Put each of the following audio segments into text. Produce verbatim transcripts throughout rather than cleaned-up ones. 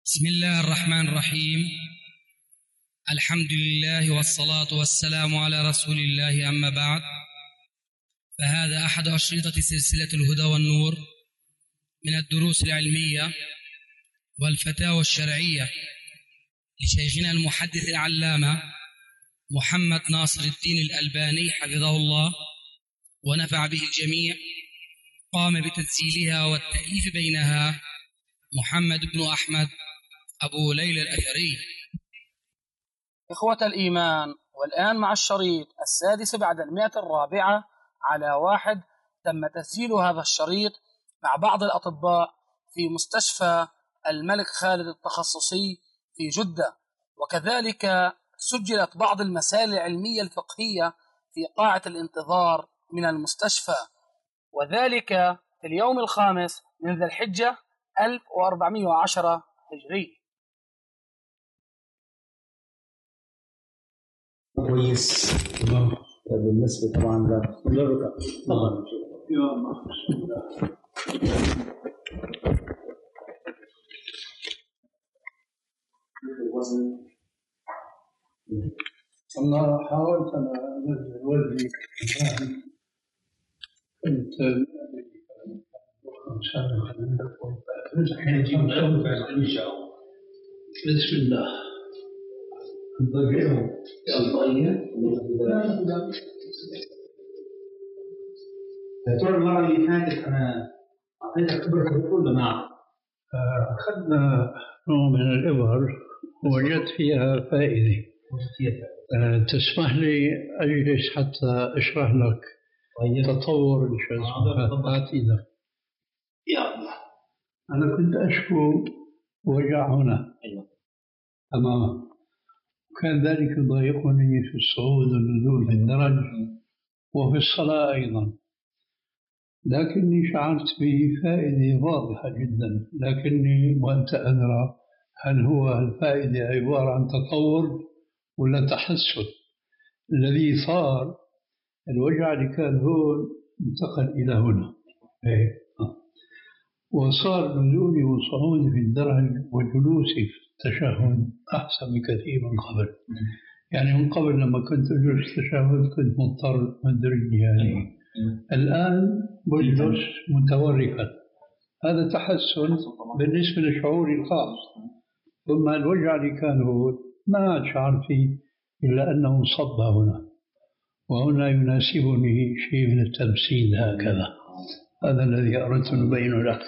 بسم الله الرحمن الرحيم. الحمد لله والصلاة والسلام على رسول الله، أما بعد، فهذا أحد أشرطة سلسلة الهدى والنور من الدروس العلمية والفتاوى الشرعية لشيخنا المحدث العلامة محمد ناصر الدين الألباني حفظه الله ونفع به الجميع. قام بتسجيلها والتأليف بينها محمد بن أحمد أبو ليلى الأثري. إخوة الإيمان، والآن مع الشريط السادس بعد المئة الرابعة على واحد. تم تسجيل هذا الشريط مع بعض الأطباء في مستشفى الملك خالد التخصصي في جدة، وكذلك سجلت بعض المسائل العلمية الفقهية في قاعة الانتظار من المستشفى، وذلك في اليوم الخامس من ذي الحجة ألف وأربعمائة وعشرة هجري. كويس. بالنسبة طبعا للركع طبعا والله حاولت أنا أنزل وزني، كنت بسم الله نضيعهم دكتور. المرة اللي فاتت أنا أعطيتك إبرة ولا ما؟ أخذنا نوع من الإبر ووجدت فيها فائدة. أه تسمح لي أجلس حتى أشرح لك تطور الشخصيات إذا يا الله. أنا كنت أشكو وجع هنا أمامه، وكان ذلك يضايقني في الصعود والنزول في الدرج وفي الصلاة أيضا، لكني شعرت بفائدة واضحة جدا، لكني وأنت أدرى هل هو الفائدة عبارة عن تطور ولا تحسن. الذي صار الوجع اللي كان هون انتقل إلى هنا، وصار نزولي وصعودي في الدرج وجلوسي في التشهد أحسن بكثير من قبل. يعني من قبل لما كنت أجلس التشهد كنت مضطر مدرجني يعني، الآن بجلس متوركا. هذا تحسن بالنسبة لشعوري الخاص. ثم الوجع اللي كان هو ما شعرت فيه إلا أنه صب هنا، وهنا يناسبني شيء من التمثيل هكذا. هذا الذي أردت أن أبينه لك.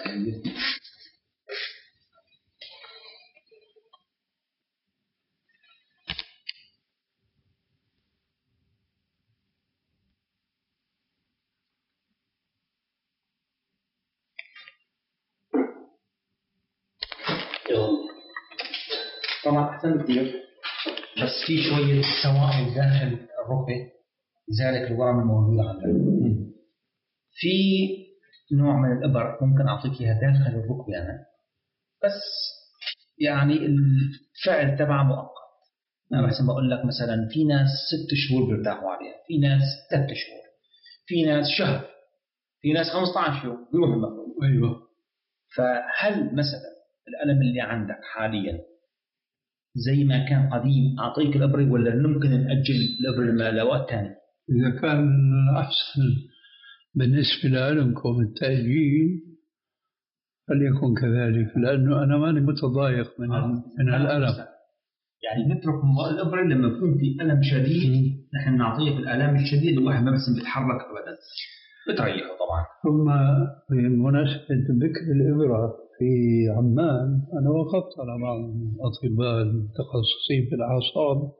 طبعا أحسن كثير، بس في شوية سوائل داخل الركبة لذلك الورم الموجود عندنا. في نوع من الإبر ممكن أعطيك إياها داخل الركبة أنا، بس يعني الفعل تبعه مؤقت. أنا بحسن بقول لك مثلا في ناس ست شهور بيرتاحوا عليها، في ناس ثلاث شهور، في ناس شهر، في ناس خمسة عشر يوم بيروح المفروض. أيوة. فهل مثلا الألم اللي عندك حاليا زي ما كان قديم أعطيك الإبرة، ولا ممكن نأجل الإبرة لوقت ثاني؟ إذا كان أحسن بالنسبة لعلمكم التأجيل فليكن كذلك، لأنه أنا ماني متضايق من آه. من الألم. يعني نترك الإبرة لما يكون في ألم شديد، نحن نعطيه في الألم الشديد الواحد ما بس بيتحرك أبدا، بتريحه طبعا. ثم بمناسبة ذكر الإبرة في عمان، أنا وقفت على بعض الأطباء المتخصصين في الأعصاب،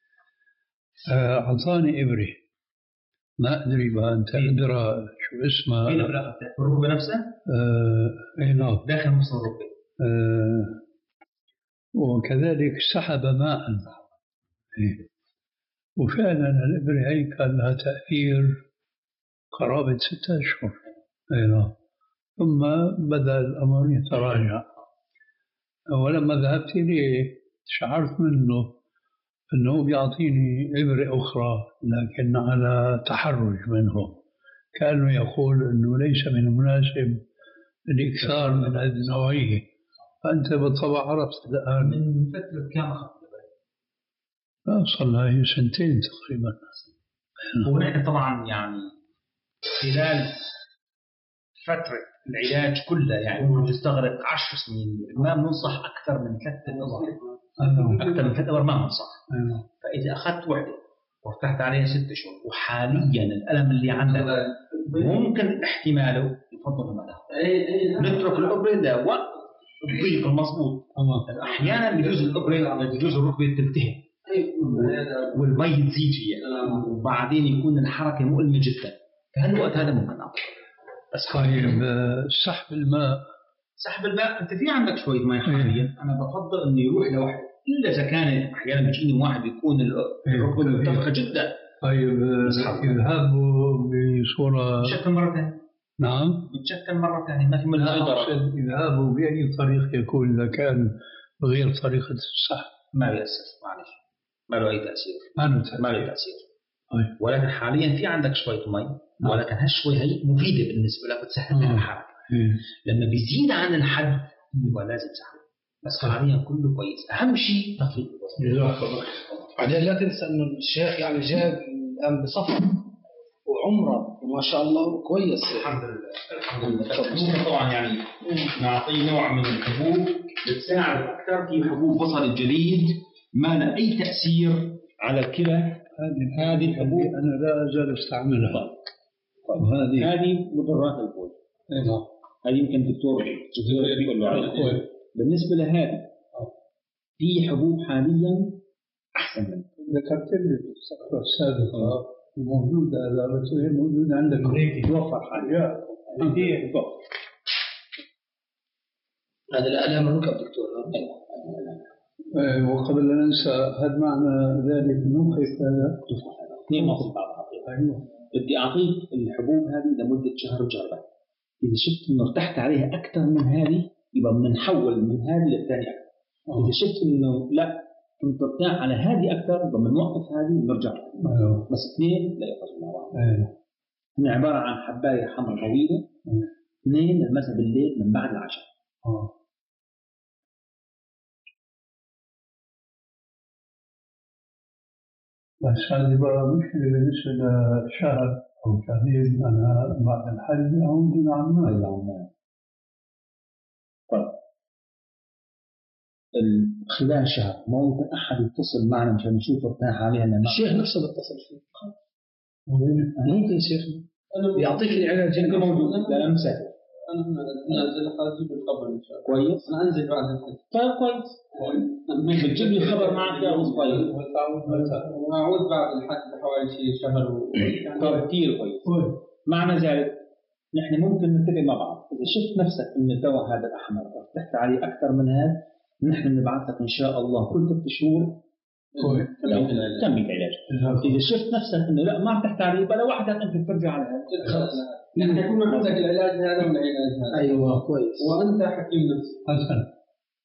أعطاني إبرة، ما أدري بقى أنت أدرى شو اسمها. أين الإبرة أخذتها؟ في الركبة نفسها؟ آه أي نعم، داخل مفصل الركبة. آه وكذلك سحب ماء. إيه. وفعلا الإبرة هي كان لها تأثير قرابة ستة أشهر. أي نعم. ثم بدأ الأمر يتراجع، ولما ذهبت إليه شعرت منه أنه بيعطيني إبرة أخرى لكن على تحرج منه، كأنه يقول أنه ليس من المناسب الإكثار من هذه النوعية. فأنت بالطبع عرفت الآن من فترة كام أخذت؟ لا صار هي سنتين تقريبا. ونحن طبعا يعني خلال فترة العلاج كلها يعني ممكن تستغرق عشر سنين، ما بننصح أكثر من ثلاثة أدوار. أكثر من ثلاثة أدوار ما بننصح. فإذا أخذت وحدة وفتحت عليها ست شهور وحاليا الألم اللي عندك ممكن احتماله يفضل ما تاخذ، نترك الإبرة لوقت الضيق المضبوط. أحيانا بيجوز الإبرة بيجوز الركبة تلتهب والمي تزيد فيها وبعدين يكون الحركة مؤلمة جدا، فهالوقت هذا ممكن أعطيه. بس طيب سحب الماء سحب الماء أنت في عندك شوية ماء حاليا، أنا بفضل إنه يروح لوحده إلا إذا كان أحيانا بيجيني واحد يكون الركبة مرتفعة جدا. طيب يذهبوا بصورة بتشكل مرة ثانية. نعم بتشكل مرة ثانية ما في منه أي ضرر. يذهبوا بأي طريقة يكون إذا كان بغير طريقة السحب ما بيأثر، معلش ما له أي تأثير. ما له تأثير. ما له تأثير. ولكن حاليا في عندك شوية مي، ولكن هالشوي هي مفيدة بالنسبة لك بتسهل لك الحركة. لما بيزيد عن الحد يبقى لازم سحب، بس حاليا كله كويس. أهم شيء تخفيف الوزن. بعدين لا تنسى إنه الشيخ يعني جاء الآن بسفر وعمره وما شاء الله كويس. الحمد لله الحمد لله. طبعا يعني نعطيه نوع من الحبوب بتساعد أكثر، في حبوب بصل الجليد ما لها أي تأثير على الكلى. هذه الحبوب أنا لا أزال أستعملها. هذه هذه مضرات البول. هذه يمكن الدكتور يقول له عليها. بالنسبة لهذه في حبوب حاليا أحسن منها. ذكرت لي في الصفحة السابقة موجودة، لا بس هي موجودة عندك هيك توفر حاليا. هي توفر. هذا الآلام الركب دكتور. وقبل أن ننسى هل معنى ذلك أنه كيف اثنين مصر بعض. أيوه بدي أعطيك الحبوب هذه لمدة شهر وجربة. إذا شفت إنه ارتحت عليها أكثر من هذه يبقى بنحول من هذه للثانية أكثر. إذا شفت إنه لا كنت ارتاح على هذه أكثر يبقى بنوقف هذه ونرجع. أيوه. بس اثنين لا يخرجوا مع بعض. أيوه. هن عبارة عن حباية حمراء طويلة. أيوه. اثنين للمساء بالليل من بعد العشاء. أه. بس هذه بقى مشكلة بالنسبة لشهر أو شهرين أنا بعد الحج أو من عمان. عمان. طيب. خلال شهر ممكن أحد يتصل معنا مشان نشوف ارتاح عليها. الشيخ نفسه بيتصل فيه. ممكن شيخنا يعطيك العلاج اللي موجود. لا لا مسافر. أنا نازل خارجي بالخبر إن شاء الله. كويس. أنا أنزل بعد الحج. طيب كويس. بتجيب لي الخبر معك يا أبو صغير. وأعود بعد الحج بحوالي شيء شهر. طيب كثير كويس. معنى ذلك نحن ممكن نتفق مع بعض. إذا شفت نفسك إن الدواء هذا الأحمر ارتحت عليه أكثر من هذا نحن نبعث لك إن شاء الله كل ثلاث شهور تمي العلاج. إذا شفت نفسك إنه لا ما ارتحت عليه بلا وحدك أنت ترجع على هذا. خلاص. نحن يكون عندك العلاج هذا والعلاج هذا. أيوة كويس. وأنت حكيم نفسك. حسن.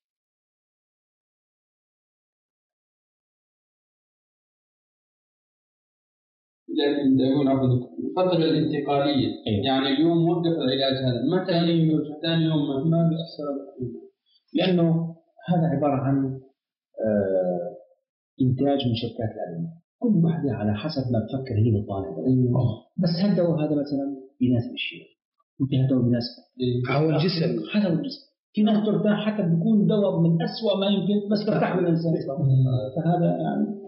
يقول عبد الفترة الانتقالية. أيه. يعني اليوم وقف العلاج هذا متى يرجع ثاني يوم ما بيأثر عليه. لأنه هذا عبارة عن آه إنتاج من شركات الأدوية، كل واحدة على حسب ما تفكر هي بالطالب. بس هالدواء هذا مثلا يناسب الشيء، وفي هالدواء يناسب حول الجسم حسب الجسم. في ناس ترتاح حتى بيكون دواء من أسوأ ما يمكن بس ترتاح بالإنسان. فهذا يعني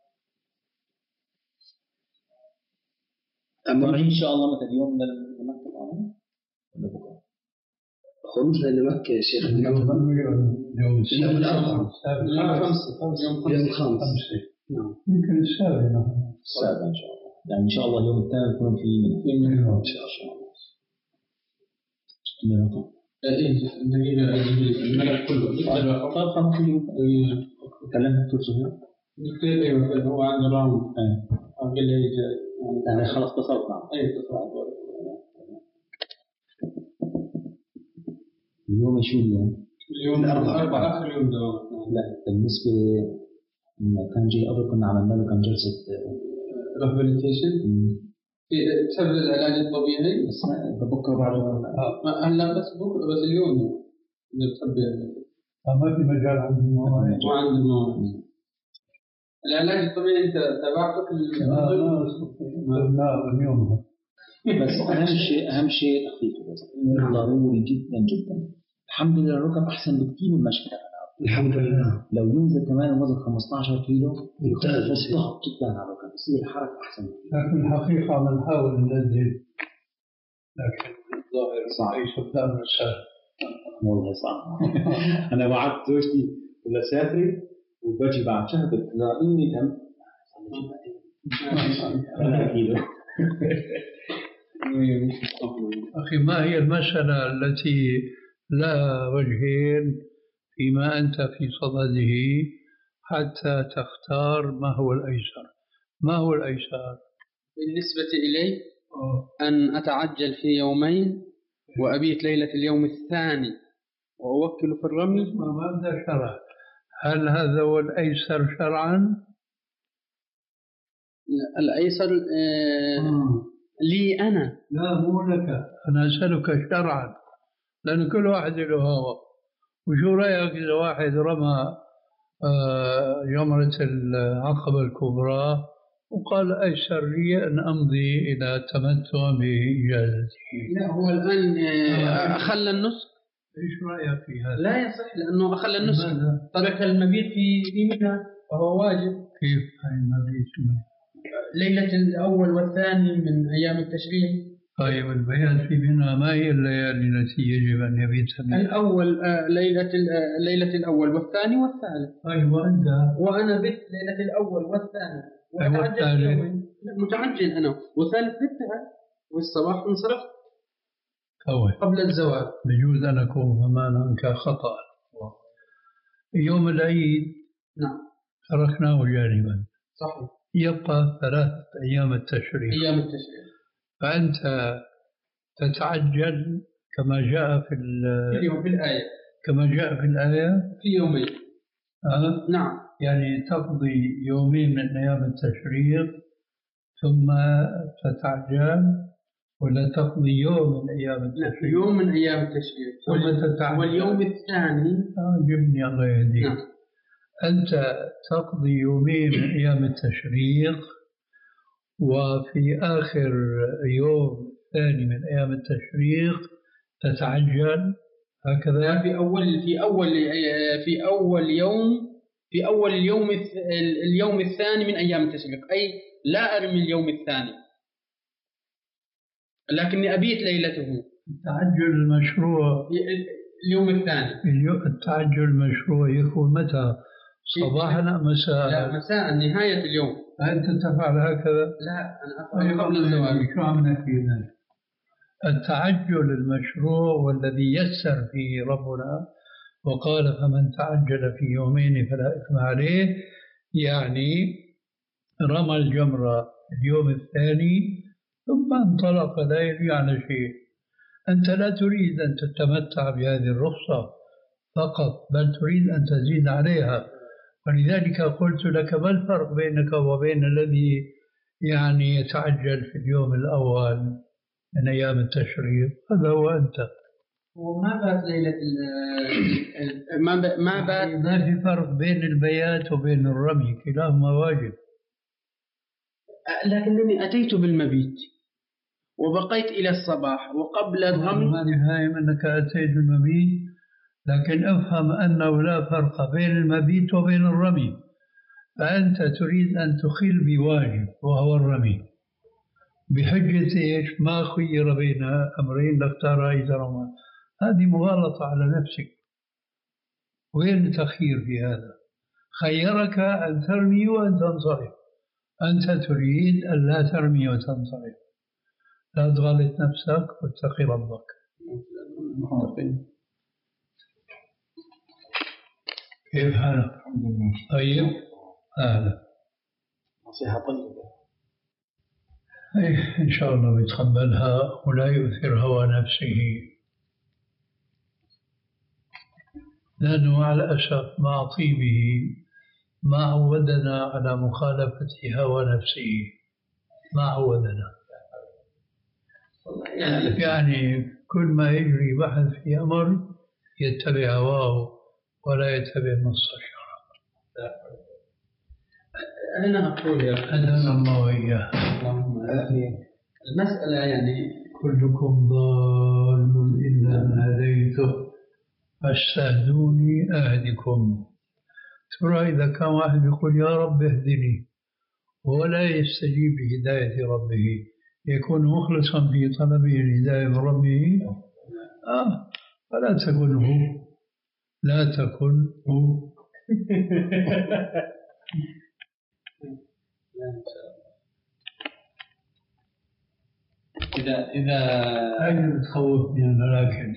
أما إن شاء الله مثلا اليوم لمكة الآن ولا بكرة خروجنا لمكة يا شيخ اليوم اليوم الأربعاء يوم الخامس نعم يمكن السابع السابع إن شاء الله. يعني إن شاء الله اليوم الثاني يكون في من إن شاء الله. من رقم الملك كله طيب خمس يوم كلمت دكتور سهير دكتور هو عنده راوند قال لي يعني خلاص اتصلت معه. أي اتصلت. اليوم شو اليوم؟ اليوم الأربعاء آخر يوم دوام. لا بالنسبة كان جاي قبل كنا عملنا له كان جلسة ريهابيليتيشن. بسبب العلاج الطبيعي. بس بكرة بعد هلا بس بكرة بس اليوم إذا بتحب فما في مجال عندي موانع. وعنده موانع. العلاج الطبيعي أنت تابعته في لا لا أستطيع لا من يومها. بس أهم شيء أهم شيء أخيك ضروري جدا جدا. الحمد لله الركب أحسن بكثير من المشي. الحمد لله. لو ينزل كمان الوزن خمسة عشر كيلو يضغط جدا على الركب يصير الحركة أحسن. لكن الحقيقة عم نحاول ننزل لكن الظاهر صعب. ليس لا مساء. والله صعب. أنا وعدت زوجتي ولا سافري وبجي بعد شهر بتلاقيني دم. أخي ما هي المسألة التي لها وجهين فيما أنت في صدده حتى تختار ما هو الأيسر؟ ما هو الأيسر؟ بالنسبة إلي أن أتعجل في يومين وأبيت ليلة اليوم الثاني وأوكل في الرمي. ما هذا شرع. هل هذا هو الأيسر شرعا؟ الأيسر آه لي أنا. لا مو لك، أنا أسألك شرعا لأن كل واحد له هوى. وشو رأيك إذا واحد رمى جمرة العقبة الكبرى وقال أيسر لي أن أمضي إلى التمتع بإجازته؟ لا هو الآن آه أخلى النسك. إيش رأيك في هذا؟ لا يصح لأنه أخلى النسك. ترك المبيت في في منى فهو واجب. كيف المبيت في منى؟ ليلة الأول والثاني من أيام التشريق. طيب البيات في منى ما هي الليالي التي يجب أن يبيت فيها؟ الأول آه ليلة آه ليلة الأول والثاني والثالث. طيب وأنت؟ وأنا بت ليلة الأول والثاني. والثالث؟ متعجل أنا والثالث بتها والصباح انصرفت. أول. قبل الزواج. بجوز أن أكون أمامك خطأ. يوم العيد نعم تركناه جانبا. صحيح. يبقى ثلاث أيام التشريق. أيام التشريق. فأنت تتعجل كما جاء في اليوم في الآية. كما جاء في الآية في يومين. أه؟ نعم. يعني تقضي يومين من أيام التشريق ثم تتعجل ولا تقضي يوم من أيام التشريق؟ يوم من أيام التشريق ثم تتعجل. واليوم الثاني آه جبني الله يهديك. نعم. أنت تقضي يومين من أيام التشريق وفي آخر يوم ثاني من أيام التشريق تتعجل هكذا. في أول في أول في أول يوم في أول اليوم اليوم الثاني من أيام التشريق أي لا أرمي اليوم الثاني لكني أبيت ليلته. التعجل المشروع اليوم الثاني. التعجل المشروع يكون متى؟ صباحا أم مساء؟ لا مساء نهاية اليوم. أنت تفعل هكذا؟ لا أنا أفعل قبل الزواج. شو عم نحكي ذلك؟ التعجل المشروع والذي يسر فيه ربنا وقال فمن تعجل في يومين فلا إثم عليه، يعني رمى الجمرة اليوم الثاني ثم انطلق لا يجري على شيء. أنت لا تريد أن تتمتع بهذه الرخصة فقط بل تريد أن تزيد عليها، ولذلك قلت لك ما الفرق بينك وبين الذي يعني يتعجل في اليوم الأول من أيام التشريق؟ هذا هو أنت. وما بات ليلة ما ب... ما بات ما في فرق بين البيات وبين الرمي، كلاهما واجب. لكنني أتيت بالمبيت وبقيت إلى الصباح وقبل الرمي. أنا فاهم أنك أتيت بالمبيت، لكن افهم أنه لا فرق بين المبيت وبين الرمي، فأنت تريد أن تخل بواجب وهو الرمي بحجة إيش؟ ما خير بين أمرين لاختار أيسرهما. هذه مغالطة على نفسك. وين التخيير في هذا؟ خيرك أن ترمي وأن تنصرف، أنت تريد أن لا ترمي وتنصرف. لا تغلط نفسك واتقي ربك. كيف حالك؟ الحمد لله. طيب أهلا. نصيحة طيبة. أيه إن شاء الله يتقبلها ولا يؤثر هوى نفسه، لأنه على أسف مع طيبه ما عودنا على مخالفة هوى نفسه، ما عودنا. يعني كل ما يجري بحث في أمر يتبع هواه ولا يتبع نص الشرع. أنا أقول يا أدعنا الله وإياه. المسألة يعني كلكم ضال إلا من هديته فاستهدوني أهدكم. ترى إذا كان واحد يقول يا رب اهدني ولا يستجيب بهداية ربه يكون مخلصا في طلبه الهداية من ربه؟ آه فلا تكن هو، لا تكن هو. إذا إذا هذه تخوفني أنا، لكن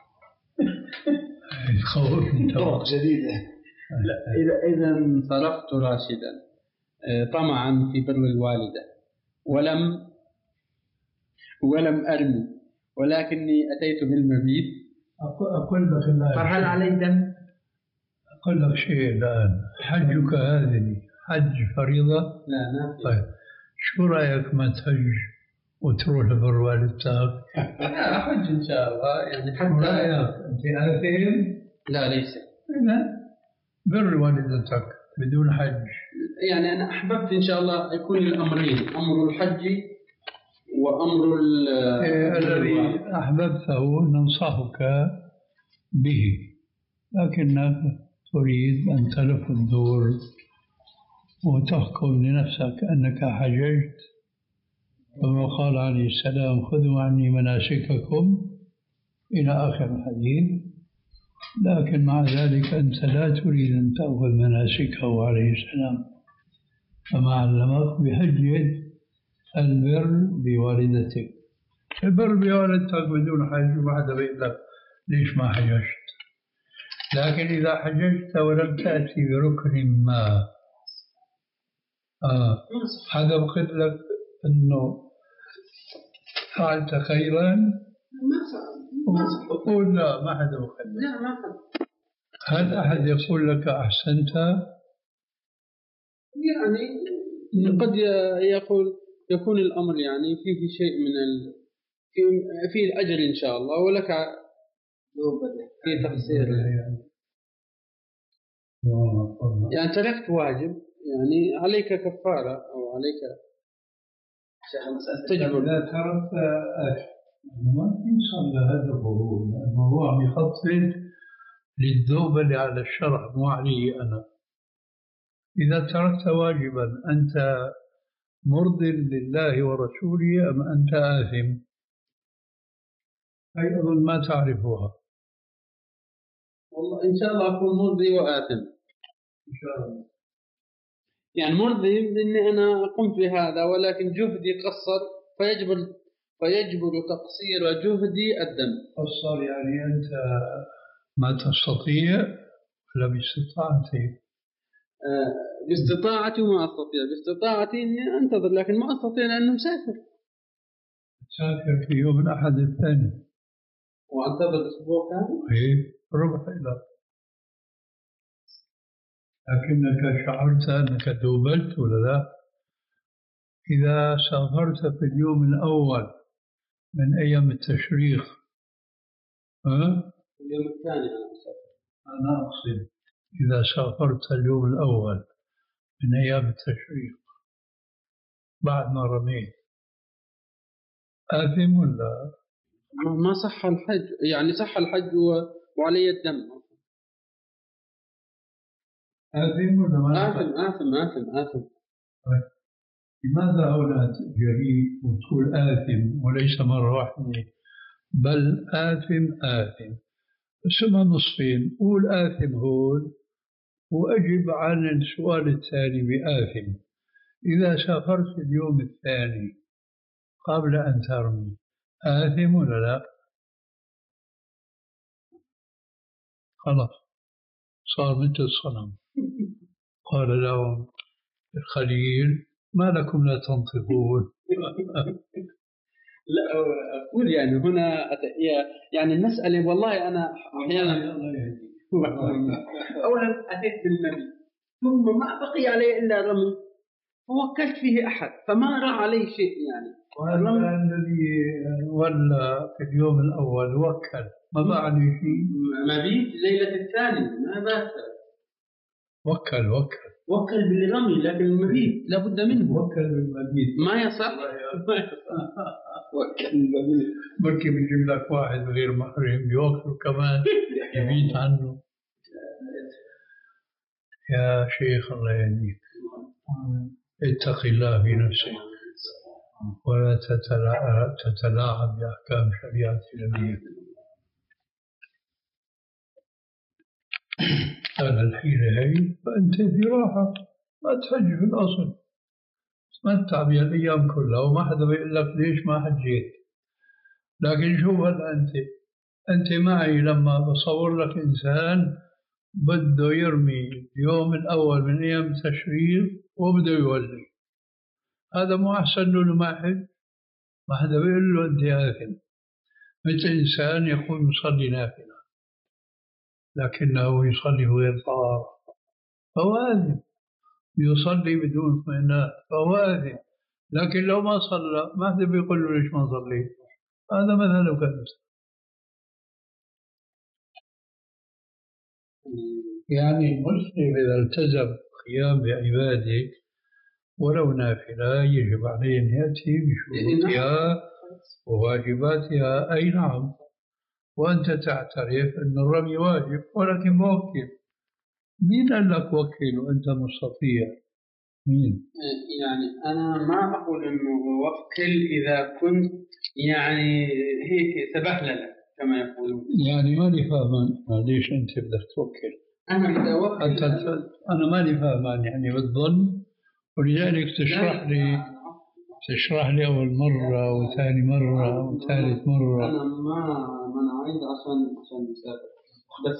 تخوفني طرق جديدة. إذا إذا انصرفت راشدا طمعا في بر الوالدة ولم ولم أرمي ولكني أتيت بالمبيت، أقول لك فهل علي دم؟ أقول لك شيء الآن، حجك هذه حج فريضة؟ لا ما في. طيب شو رأيك ما تحج وتروح لبر والدتك؟ لا أحج إن شاء الله يعني حتى. شو رأيك؟ أنت آثم؟ لا ليس. إذا بر والدتك بدون حج. يعني أنا أحببت إن شاء الله يكون الأمرين، أمر الحج وأمر إيه الذي أحببته ننصحك به، لكنك تريد أن تلف الدور وتحكم لنفسك أنك حججت، كما قال عليه السلام خذوا عني مناسككم إلى آخر الحديث. لكن مع ذلك أنت لا تريد أن تأخذ مناسكه عليه السلام، فما علمك بحجة البر بوالدتك. البر بوالدتك بدون حج واحد بيقول لك ليش ما حججت؟ لكن إذا حججت ولم تأتي بركن ما آه هذا بقيت لك أنه فعلت خيرا. قول لا ما حدا بقيت. لا ما حدا. هل أحد يقول لك أحسنت؟ يعني قد يقول يكون الأمر يعني فيه شيء من ال... في فيه الأجر إن شاء الله، ولك في تقصير يعني تركت واجب، يعني عليك كفارة أو عليك تجبر. إذا تركت أجر ما يوصل لهدفه، لأنه هو عم يخطط للذوبة اللي على الشرع مو علي أنا. إذا تركت واجبا أنت مرض لله ورسوله أم أنت آثم؟ أي أظن ما تعرفها. والله إن شاء الله أكون مرضي وآثم إن شاء الله. يعني مرضي بأني أنا قمت بهذا ولكن جهدي قصر، فيجبر فيجبر تقصير جهدي الدم. قصر يعني أنت ما تستطيع ولا باستطاعتي؟ آه باستطاعتي وما أستطيع. باستطاعتي إني أنتظر لكن ما أستطيع لأنه مسافر. مسافر في يوم الأحد الثاني وأنتظر أسبوع كامل؟ إيه ربع إلى، لكنك شعرت أنك دوبلت ولا لا؟ إذا سافرت في اليوم الأول من أيام التشريق ها؟ اليوم الثاني أنا مسافر. أنا أقصد إذا سافرت اليوم الأول من أيام التشريق بعد ما رميت آثم ولا؟ ما صح الحج، يعني صح الحج وعلي الدم. آثم ولا ما آثم آثم آثم آثم. لماذا هنا جريء وتقول آثم وليس مرة واحدة بل آثم آثم؟ اسمها نصفين، قول آثم هون وأجب عن السؤال الثاني بآثم. إذا سافرت في اليوم الثاني قبل أن ترمي آثم ولا لا؟ خلاص صار مثل الصنم. قال لهم الخليل ما لكم لا تنطقون؟ لا أقول يعني هنا يعني المسألة والله أنا أحيانا أولا أتيت بالمبيت ثم ما بقي علي إلا رمي فوكلت فيه أحد فما رأى علي شيء، يعني وهذا الذي ولا في اليوم الأول وكل ما بعد شيء مبيت ليلة الثانية ما بات وكل وكل وكل بالرمي، لكن المبيت لابد منه. وكل بالمبيت ما يصح. وكل بالمبيت. بركي بيجيب لك واحد غير محرم يوكل كمان يبيت عنه. يا شيخ الله يهديك، اتق الله في نفسك ولا تتلاعب بأحكام شريعة نبيك. على الحيلة هي فأنت في راحة، ما تحج في الأصل، تمتع بها الأيام كلها وما حدا بيقول لك ليش ما حجيت. لكن شوف هلا أنت أنت معي لما بصور لك إنسان بده يرمي اليوم الأول من أيام التشريق وبده يولي، هذا مو أحسن له ما حج؟ ما حدا بيقول له أنت آثم. مثل إنسان يكون يصلي نافلة لكنه يصلي غير طهارة فهو آثم، يصلي بدون اطمئنان فهو آثم. لكن لو ما صلى ما حدا بيقول له ليش ما صليت، هذا مثله كمثل. يعني المسلم إذا التزم قيام بعباده ولو نافلة يجب عليه أن يأتي بشروطها وواجباتها. أي نعم، وأنت تعترف أن الرمي واجب ولكن موكل. مين قال لك وكل وأنت مستطيع؟ مين؟ يعني أنا ما أقول إنه وكل إذا كنت يعني هيك سبهللة كما يقولون. يعني ماني فاهمان ليش أنت بدك توكل. أنا إذا وكل أنت أنا ماني فاهمان يعني بالظن، ولذلك تشرح لي تشرح لي أول مرة وثاني مرة وثالث مرة. أنا ما ما أنا عايز عشان عشان مسافر بس.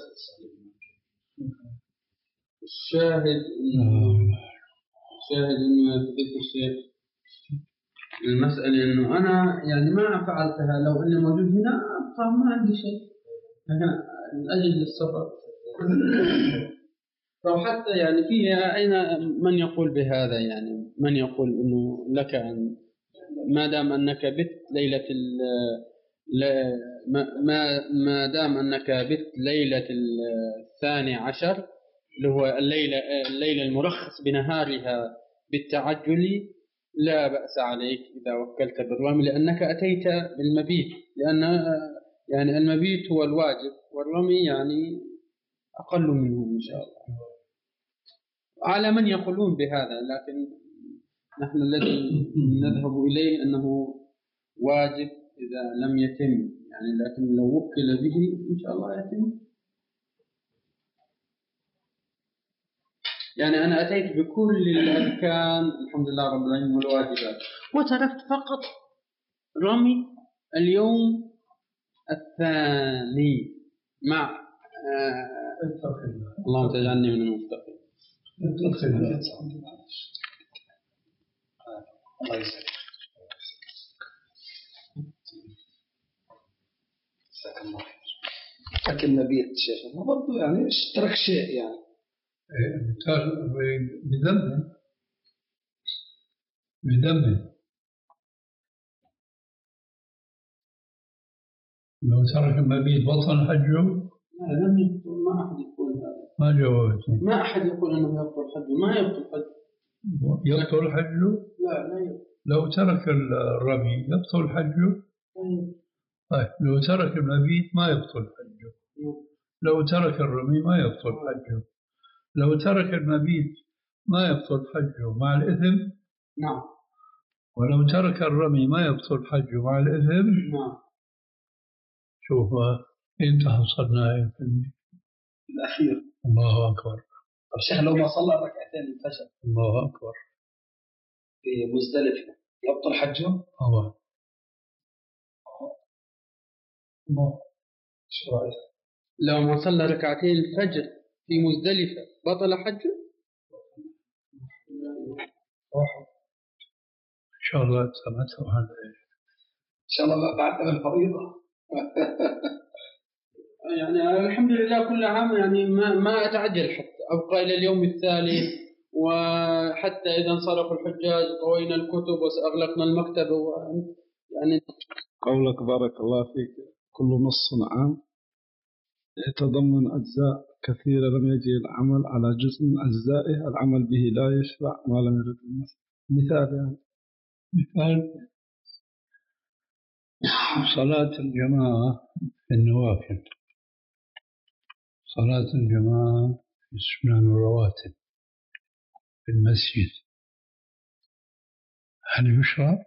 الشاهد الشاهد إنه يثبت الشيخ المسألة إنه أنا يعني ما فعلتها، لو إني موجود هنا أبقى ما عندي شيء، لكن من أجل السفر. أو حتى يعني في أين من يقول بهذا، يعني من يقول إنه لك أن ما دام أنك بت ليلة ال ما ما دام أنك بت ليلة الثاني عشر اللي هو الليلة الليلة المرخص بنهارها بالتعجل لا بأس عليك إذا وكلت بالرمي، لأنك أتيت بالمبيت، لأن يعني المبيت هو الواجب والرمي يعني أقل منه إن شاء الله. على من يقولون بهذا، لكن نحن الذي نذهب إليه أنه واجب إذا لم يتم، يعني لكن لو وكل به إن شاء الله يتم. يعني أنا أتيت بكل الأركان الحمد لله رب العالمين والواجبات، وتركت فقط رمي اليوم الثاني مع آه اللهم تجعلني من المتقين. الله يسلمك. لكن نبيت شيخ برضه يعني اشترك شيء يعني بدمه بدمه لو ترك المبيت بطل حجه. لا لم يقول، ما أحد يقول هذا. ما جاوبتني. ما أحد يقول أنه يبطل حجه، ما يبطل حجه. يبطل حجه؟ لا لا يبطل. لو ترك الرمي يبطل حجه؟ طيب لو ترك المبيت ما يبطل حجه. لو ترك الرمي ما يبطل حجه. لو ترك المبيت ما يبطل حجه مع الإثم. نعم. ولو ترك الرمي ما يبطل حجه مع الإثم. نعم. شوف انت حصلنا في الأخير. الله أكبر. طب شيخ لو ما صلى ركعتين الفجر الله أكبر في مزدلفة يبطل حجه؟ طبعا. شو رأيك؟ لو ما صلى ركعتين الفجر في مزدلفة بطل حجه؟ إن شاء الله تمتع هذا. إن شاء الله بعد الفريضة. يعني الحمد لله كل عام يعني ما ما أتعجل حتى أبقى إلى اليوم الثالث وحتى إذا انصرف الحجاج طوينا الكتب وأغلقنا المكتبة. يعني قولك بارك الله فيك كل نص عام يتضمن أجزاء كثيرة لم يجي العمل على جزء من أجزائه العمل به لا يشرع ما لم يرد المثل. مثال يعني مثال صلاة الجماعة في النوافل، صلاة الجماعة في السنن والرواتب في المسجد، هل يشرع؟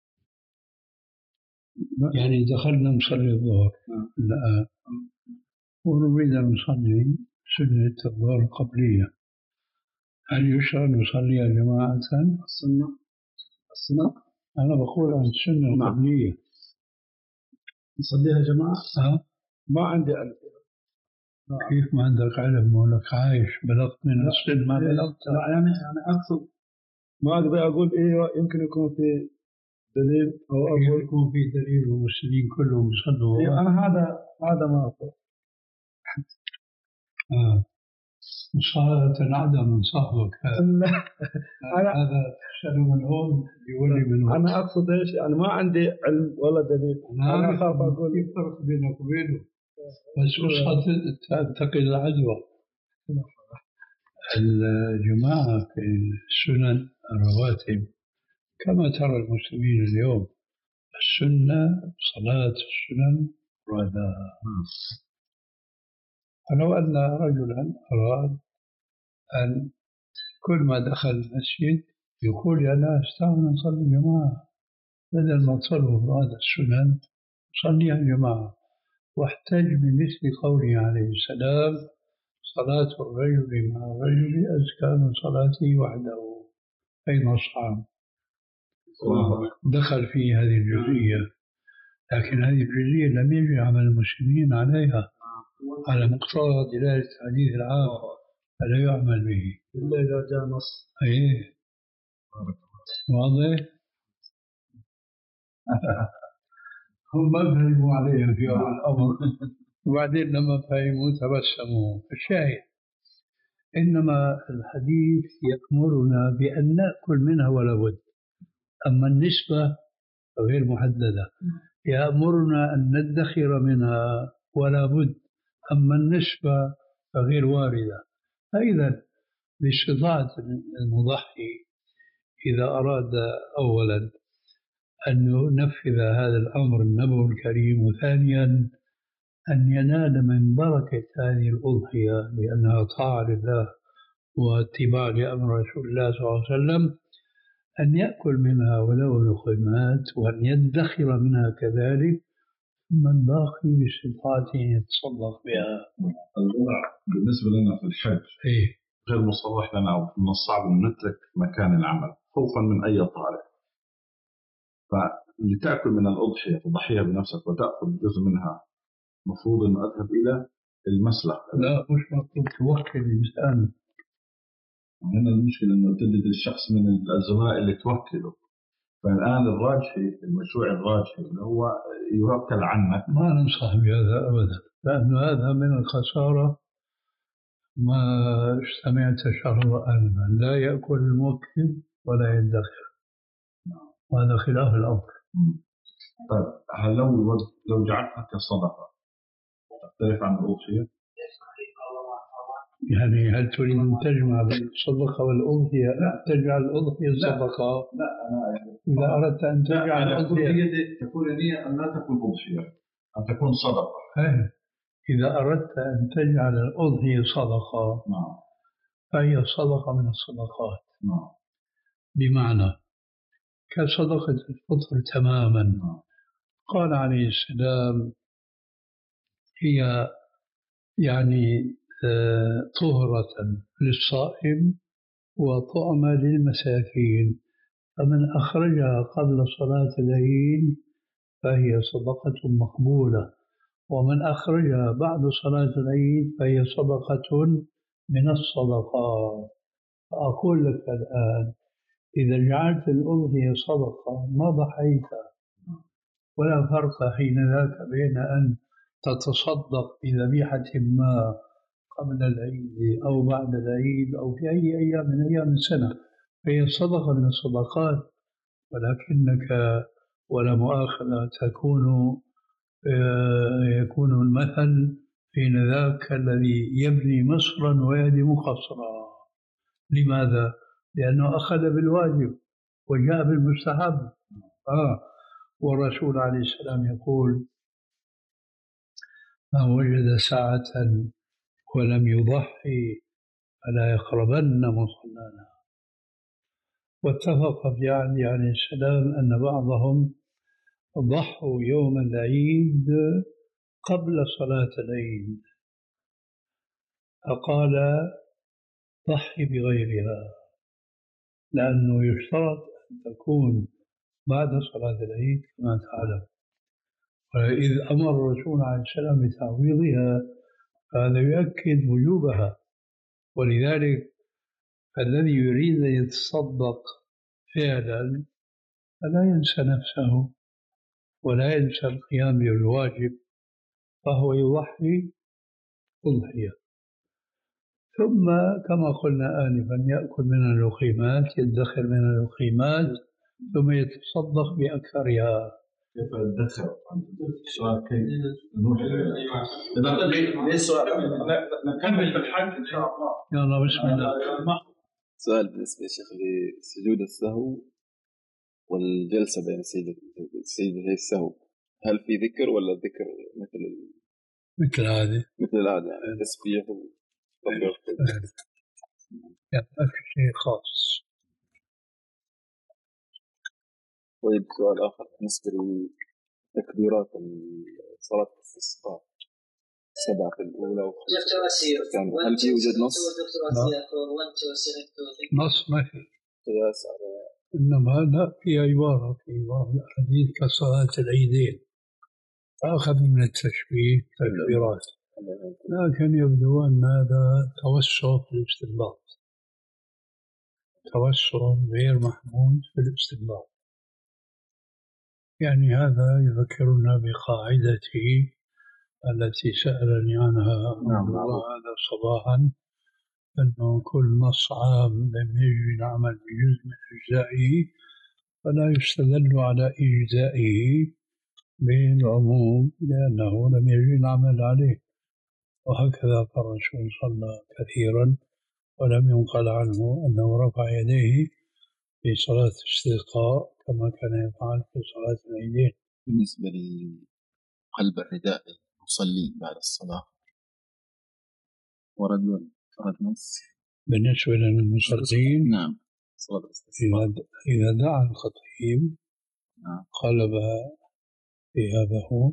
يعني دخلنا نصلي الظهر لا ونريد أن نصلي سنة الظهر القبلية، هل يشرع نصليها جماعة؟ السنة السنة أنا بقول عن السنة القبلية نصليها جماعة. أه؟ ما عندي علم. كيف ما عندك علم وانك عايش بلغت من السن ما بلغت؟ لا يعني يعني أقصد ما أقدر أقول إيه يمكن يكون في دليل أو أقول يكون في دليل والمسلمين كلهم يصلوا. إيه أنا هذا هذا ما أقول. آه. صلاة عدم من صاحبك هذا هذا تسأله من هون يولي من هون. أنا أقصد إيش يعني ما عندي علم ولا دليل. أنا أخاف أقول في فرق بينك وبينه بس قصة تتقي العدوى. الجماعة في السنن الرواتب كما ترى المسلمين اليوم السنة صلاة السنن ردا. فلو أن رجلا أراد أن كل ما دخل المسجد يقول يا ناس تعالوا نصلي جماعة، بدل ما تصلوا فراد السنن صليها جماعة، واحتج بمثل قوله عليه السلام صلاة الرجل مع الرجل أزكى من صلاته وحده أي نصعا. دخل في هذه الجزئية، لكن هذه الجزئية لم يجري عمل المسلمين عليها على مقتضى دلالة الحديث العام فلا يعمل به إلا إذا جاء نص. أيه واضح. هم ما فهموا عليها في أول الأمر وبعدين لما فهموا تبسموا. الشاهد إنما الحديث يأمرنا بأن نأكل منها ولا بد، أما النسبة غير محددة. يأمرنا أن ندخر منها ولا بد، أما النسبة غير واردة. فإذا باستطاعة المضحي إذا أراد أولا أن ينفذ هذا الأمر النبوي الكريم، وثانيا أن ينال من بركة هذه الأضحية لأنها طاعة لله واتباع لأمر رسول الله صلى الله عليه وسلم، أن يأكل منها ولو لقيمات وأن يدخر منها كذلك، ثم الباقي باستطاعته يتصدق بها. الوضع بالنسبة لنا في الحج إيه؟ غير مصرح لنا ومن الصعب أن نترك مكان العمل خوفا من أي طارئ، فلتأكل من الأضحية تضحيها بنفسك وتأخذ جزء منها مفروض أن أذهب إلى المسلخ. لا مش مفروض توكل الإنسان. هنا المشكلة أنه تجد الشخص من الزملاء اللي توكله، فالآن الراجحي المشروع الراجحي اللي هو يوكل عنك. ما ننصح بهذا أبدا، لأن هذا من الخسارة ما سمعت شهر آنفا، لا يأكل الموكل ولا يدخر، وهذا خلاف الأمر. طيب هل لو لو جعلتها كصدقة تختلف عن الأضحية؟ يعني هل تريد أن تجمع بين الصدقة والأضحية؟ تجعل الأضحية صدقة؟ لا أنا إذا أردت أن تجعل الأضحية تكون النية أن لا تكون أضحية، أن تكون صدقة. أيه. إذا أردت أن تجعل الأضحية صدقة نعم فهي صدقة من الصدقات. نعم. بمعنى كصدقة الفطر تماما. نعم. قال عليه السلام هي يعني طهرة للصائم وطعمة للمساكين، فمن أخرجها قبل صلاة العيد فهي صدقة مقبولة، ومن أخرجها بعد صلاة العيد فهي صدقة من الصدقات. فأقول لك الآن إذا جعلت الأضحية صدقة ما ضحيت، ولا فرق حين ذاك بين أن تتصدق بذبيحة ما قبل العيد أو بعد العيد أو في أي أيام من أيام السنة، فهي صدقة من الصدقات، ولكنك ولا مؤاخذة تكون يكون المثل حين ذاك الذي يبني مصرا ويهدم قصرا. لماذا؟ لأنه أخذ بالواجب وجاء بالمستحب. آه. والرسول عليه السلام يقول: من وجد ساعة ولم يضحي فلا يقربن مصلانا. واتفق في عهد عليه السلام أن بعضهم ضحوا يوم العيد قبل صلاة العيد، فقال: ضحي بغيرها، لأنه يشترط أن تكون بعد صلاة العيد كما تعلم. وإذ أمر الرسول عليه السلام بتعويضها هذا يؤكد وجوبها. ولذلك الذي يريد أن يتصدق فعلا فلا ينسى نفسه ولا ينسى القيام بالواجب، فهو يضحي تضحية. ثم كما قلنا آنفا يأكل من اللقيمات، يدخر من اللقيمات، ثم يتصدق بأكثرها. كيف الدخل؟ السؤال كيف نروح ليه السؤال؟ نكمل في الحج إن شاء الله. يلا بسم الله. سؤال بالنسبة يا شيخ لسجود السهو والجلسة بين سجدتي السهو، هل في ذكر ولا الذكر مثل ال... مثل هذه مثل العادة يعني تسبيح وتكبير؟ يعني ما في شيء خاص. طيب سؤال آخر بالنسبة لتكبيرات صلاة الاستسقاء، سبعة في الأولى وخمسة، هل في وجود نص؟ نص ما في قياس على، إنما لا، في عبارة في بعض الحديث كصلاة العيدين أخذ من التشبيه تكبيرات، لكن يبدو أن هذا توسع في الاستنباط، توسع غير محمود في الاستنباط. يعني هذا يذكرنا بقاعدته التي سألني عنها الله هذا صباحا، أنه كل نص عام لم يجري العمل بجزء من أجزائه فلا يستدل على إجزائه بالعموم لأنه لم يجري العمل عليه. وهكذا فالرسول صلى كثيرا ولم ينقل عنه أنه رفع يديه في صلاة الاستسقاء كما كان يفعل في صلاة العيدين. بالنسبة لقلب الرداء المصلي بعد الصلاة ورد ورد نص بالنسبة للمصلين، نعم، صلاة الاستسقاء إذا دعا الخطيب نعم قلب ثيابه.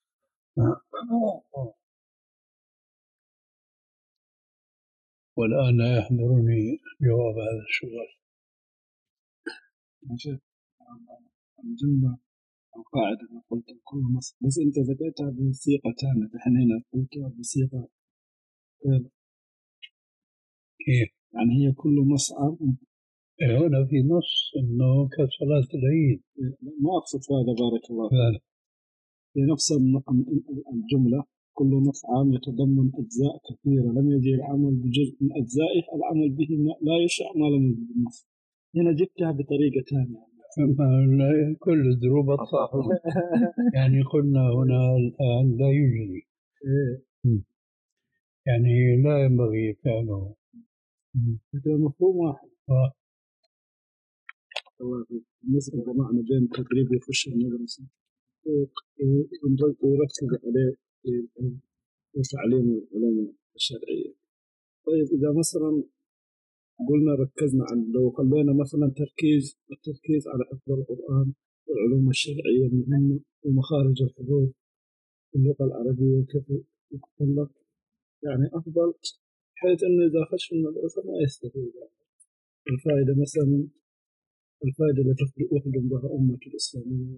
والآن لا يحضرني جواب هذا السؤال. الجملة القاعدة أنا قلت كل نص، بس أنت ذكرتها بصيغة ثانية، نحن هنا قلتها بصيغة كيف؟ يعني هي كل نص عام. هنا في نص إنه كصلاة العيد، ما أقصد هذا بارك الله فيك. في نفس الجملة كل نص عام يتضمن أجزاء كثيرة لم يجي العمل بجزء من أجزائه العمل به لا يشرع ما لم يجد بالنص. هنا جبتها بطريقة ثانية. كل الدروب الصاحب يعني قلنا هنا الآن لا يجري، يعني لا ينبغي فعله. هذا مفهوم واحد. بالنسبة لمعنى بين التدريب يخش المدرسة ويركز عليه وتعليم العلوم الشرعية. طيب إذا مثلا قلنا ركزنا عن لو خلينا مثلا تركيز التركيز على حفظ القرآن والعلوم الشرعية المهمة ومخارج الحروف اللغة العربية وكيف يتكلم يعني أفضل، حيث أنه إذا خش في المدرسة ما يستفيد الفائدة مثلا الفائدة التي يخدم بها أمة الإسلامية،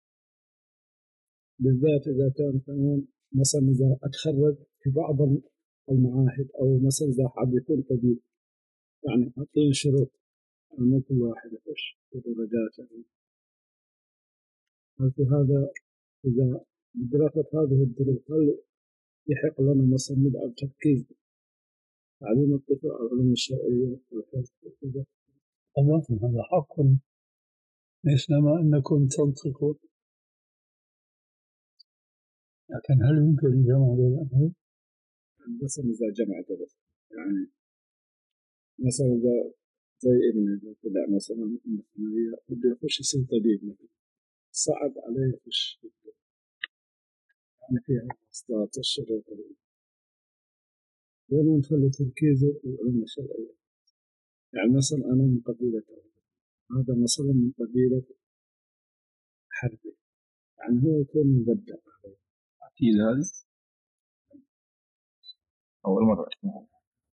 بالذات إذا كان كمان مثلا إذا أتخرج في بعض المعاهد أو مثلا إذا حاب يكون طبيب يعني حاطين شروط أن كل واحد يخش بدرجات يعني. هل في هذا إذا بدراسة هذه الدروس هل يحق لنا مثلا ندعم تركيز تعليم الطفل العلوم الشرعية والفلسفة. طبعا هذا حق، مثلما أنكم تنطقون، لكن هل يمكن الجمع بين الأمرين؟ مثلا إذا جمعت بس يعني مثلا إذا زي ابني طلع مثلا من الثانوية بده يخش يصير طبيب مثلا، صعب عليه يخش يعني فيها مواصلات الشغل، دائما نخلي تركيزه في العلوم الشرعية. يعني مثلا أنا من قبيلة، هذا مثلا من قبيلة حربي، يعني هو يكون مبدع عليه. أكيد هذا أول مرة أسمعه.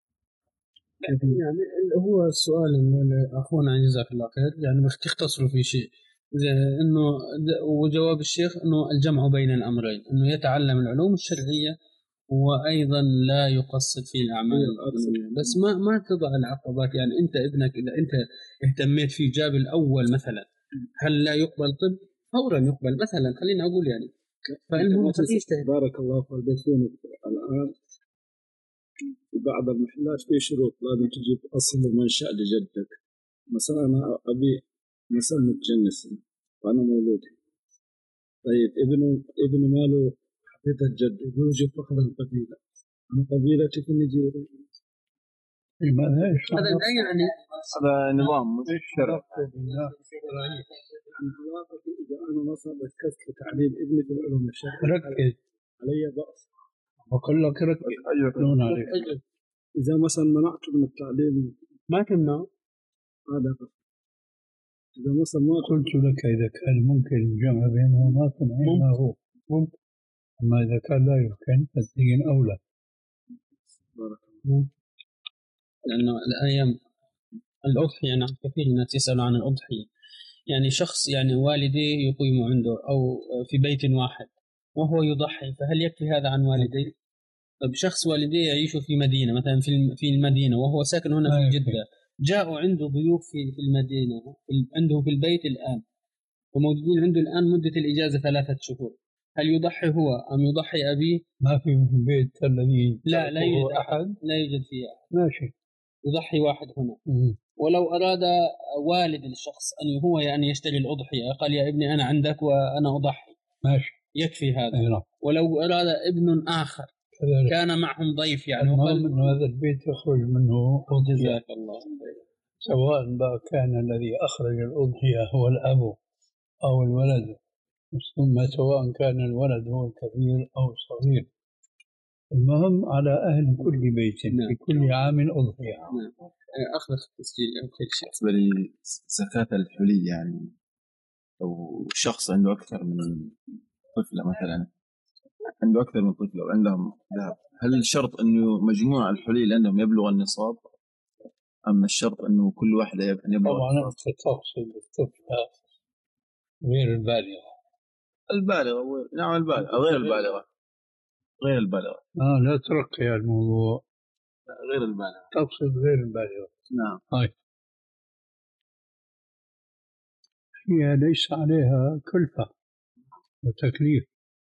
يعني هو السؤال إنه أخونا جزاك الله خير، يعني بس تختصروا في شيء زي إنه وجواب الشيخ إنه الجمع بين الأمرين، إنه يتعلم العلوم الشرعية وأيضا لا يقصد في الأعمال الدنيوية، بس ما ما تضع العقبات. يعني أنت ابنك إذا أنت اهتميت في جاب الأول مثلا، هل لا يقبل طب؟ فورا يقبل مثلا، خلينا أقول يعني. فالمهم تجتهد. بارك الله في البثين. الآن في بعض المحلات في شروط لازم تجيب أصل ومنشأ لجدك. مثلا أنا أبي مثلا متجنس وأنا مولود، طيب ابنه ابني ماله حقيقة جد، يقول جيب فخر القبيلة، أنا قبيلتي في نيجيريا. لماذا ايش هذا لا يعني هذا نظام مش شرع. يعني علاقتي إذا أنا مثلا ركزت في تعليم ابني في العلوم الشرعية ركز علي بأس، وأقول لك ركز يقولون عليك. إذا مثلا منعته من التعليم ما تمنع هذا بأس. إذا مثلا ما قلت لك إذا كان ممكن الجمع بينهما فنعم ما هو ممكن، أما إذا كان لا يمكن فالدين أولى. لأنه الأيام الأضحية، نعم كثير من الناس يسألوا عن الأضحية. يعني شخص يعني والديه يقيم عنده أو في بيت واحد وهو يضحي، فهل يكفي هذا عن والديه؟ طب شخص والديه يعيشوا في مدينة مثلا في المدينة وهو ساكن هنا في جدة، جاءوا عنده ضيوف في في المدينة، عنده في البيت الآن وموجودين عنده الآن مدة الإجازة ثلاثة شهور، هل يضحي هو أم يضحي أبيه؟ ما في في البيت الذي لا لا يوجد أحد، لا يوجد فيه أحد. ماشي، يضحي واحد هنا. م- ولو أراد والد الشخص أن هو يعني يشتري الأضحية، قال يا ابني أنا عندك وأنا أضحي، ماشي يكفي هذا. أيضا. ولو أراد ابن آخر كذلك. كان معهم ضيف يعني المهم أن هذا البيت يخرج منه أضحية، جزاك الله خير. سواء بقى كان الذي أخرج الأضحية هو الأب أو الولد، ثم سواء كان الولد هو الكبير أو الصغير، المهم على أهل كل بيت نعم. في كل عام أضحية. نعم. أخذ التسجيل أو كل شيء. بالنسبة لي زكاة الحلي، يعني لو شخص عنده أكثر من طفلة مثلا، عنده أكثر من طفلة وعندهم ذهب، هل الشرط إنه مجموع الحلي اللي عندهم يبلغ النصاب، أم الشرط إنه كل واحدة يبلغ طبعا النصاب؟ أنت تقصد الطفلة غير البالغة. البالغة و... نعم البالغة غير البالغة غير البالغة آه لا ترقي الموضوع، غير البالغة تقصد غير البالغة. نعم. هاي هي ليس عليها كلفة وتكليف،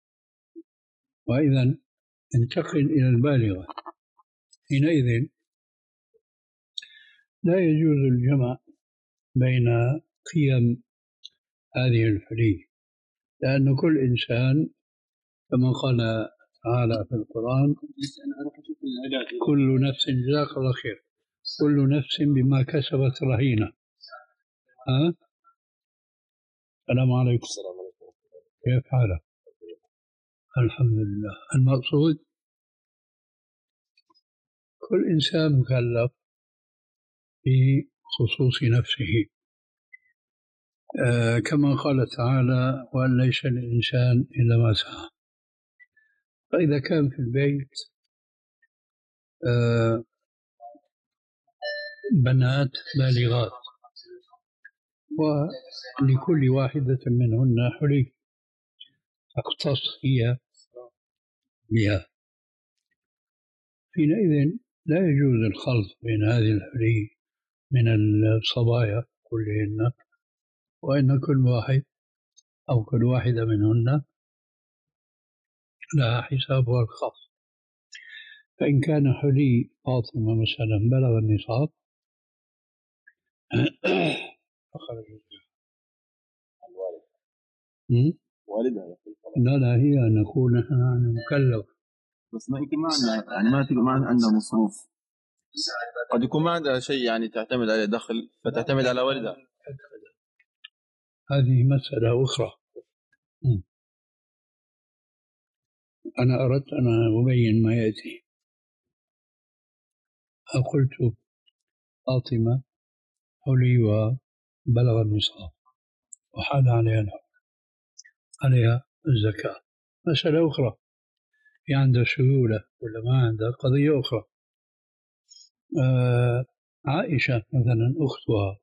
وإذا انتقل إلى البالغة حينئذ لا يجوز الجمع بين قيم هذه الحلي، لأن كل إنسان كما قال تعالى في القرآن كل نفس جزاك الله خير كل نفس بما كسبت رهينة. ها؟ السلام عليكم. كيف حالك؟ الحمد لله. المقصود كل إنسان مكلف في خصوص نفسه، آه كما قال تعالى وأن ليس الإنسان إلا ما سعى. فإذا كان في البيت آه بنات بالغات ولكل واحدة منهن حلي تختص هي بها، حينئذ لا يجوز الخلط بين هذه الحلي من الصبايا كلهن، وإن كل واحد أو كل واحدة منهن لها حسابها الخاص. فإن كان حلي فاطمة مثلا بلغ النصاب فخرج الزكاة. والدها لا لا هي نقول نحن مكلف، بس ما يمكن ما عندها يعني ما ما عندها مصروف، قد يكون ما عندها شيء يعني تعتمد عليه دخل فتعتمد على والدها. هذه مسألة أخرى. أنا أردت أن أبين ما يأتي. قلت فاطمة حلي وبلغ النصاب وحال عليها الحول، عليها الزكاة، مسألة أخرى. في عندها سيولة ولا ما عندها، قضية أخرى. آه عائشة مثلا أختها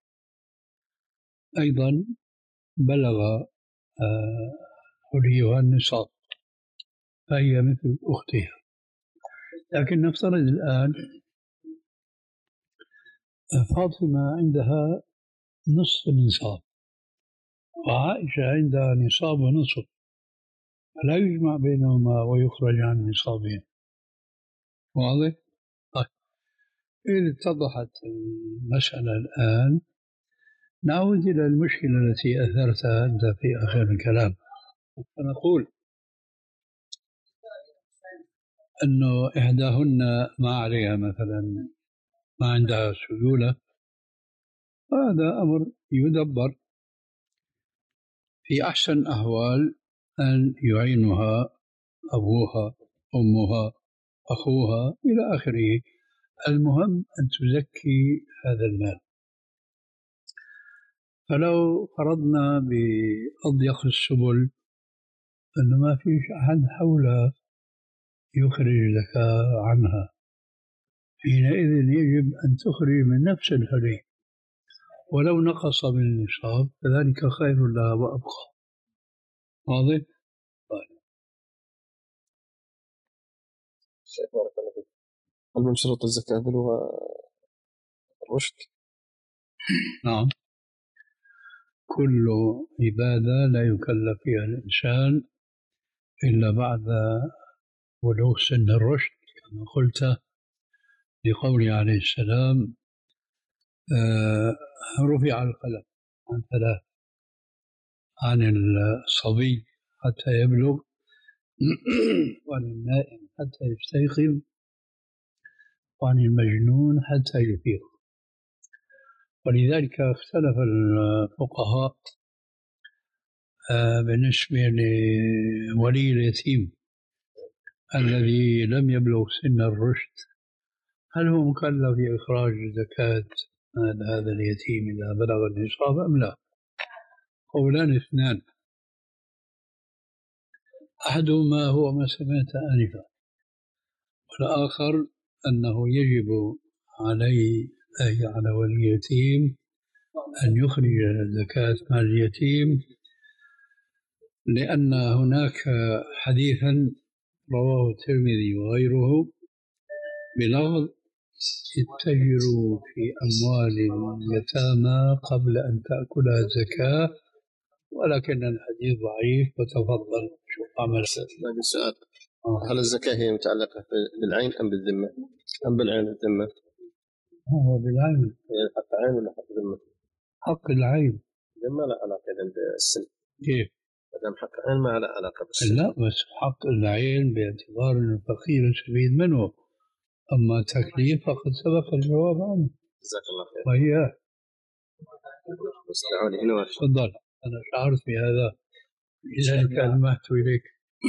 أيضا بلغ آه حليها النصاب فهي مثل أختها، لكن نفترض الآن فاطمة عندها نصف النصاب وعائشة عندها نصاب ونصف، فلا يجمع بينهما ويخرج عن نصابين. واضح؟ طيب إذا اتضحت المسألة الآن نعود إلى المشكلة التي أثرتها أنت في آخر الكلام، فنقول أنه إحداهن ما عليها مثلا ما عندها سيولة، هذا أمر يدبر. في أحسن أحوال أن يعينها أبوها أمها أخوها إلى آخره، المهم أن تزكي هذا المال. فلو فرضنا بأضيق السبل أنه ما فيش أحد حولها يخرج زكاة عنها، حينئذ يجب أن تخرج من نفس الحلي ولو نقص من النصاب فذلك خير لها وأبقى. واضح؟ طيب. شيخ بارك الله فيك، هل من شروط الزكاة بلوغ الرشد؟ نعم، كل عبادة لا يكلف فيها الإنسان إلا بعد بلوغ سن الرشد، كما قلت لقوله عليه السلام آه رفع القلم عن ثلاث، عن الصبي حتى يبلغ، وعن النائم حتى يستيقظ، وعن المجنون حتى يفيق. ولذلك اختلف الفقهاء آه بالنسبة لولي اليتيم الذي لم يبلغ سن الرشد، هل هو مكلف بإخراج زكاة هذا اليتيم إذا بلغ النصاب أم لا؟ قولان اثنان، أحدهما هو ما سمعت آنفا، والآخر أنه يجب عليه أي على ولي اليتيم أن يخرج زكاة مال اليتيم، لأن هناك حديثا رواه الترمذي وغيره بلفظ اتجروا في أموال اليتامى قبل أن تأكلها الزكاة، ولكن الحديث ضعيف. وتفضل شو عمل. باقي سؤال، هل الزكاة هي متعلقة بالعين أم بالذمة؟ أم بالعين والذمة؟ هو بالعين. حق عين ولا حق ذمة؟ حق العين. ذمة لا علاقة بالسن. كيف؟ مدام حق عين ما له علاقة بالسن. لا، بس حق العين باعتبار أن الفقير سبيل منه، أما تكليف فقد سبق الجواب عنه. جزاك الله خير. وهي استدعوني هنا. تفضل، أنا شعرت بهذا لذلك ألمحت إليك.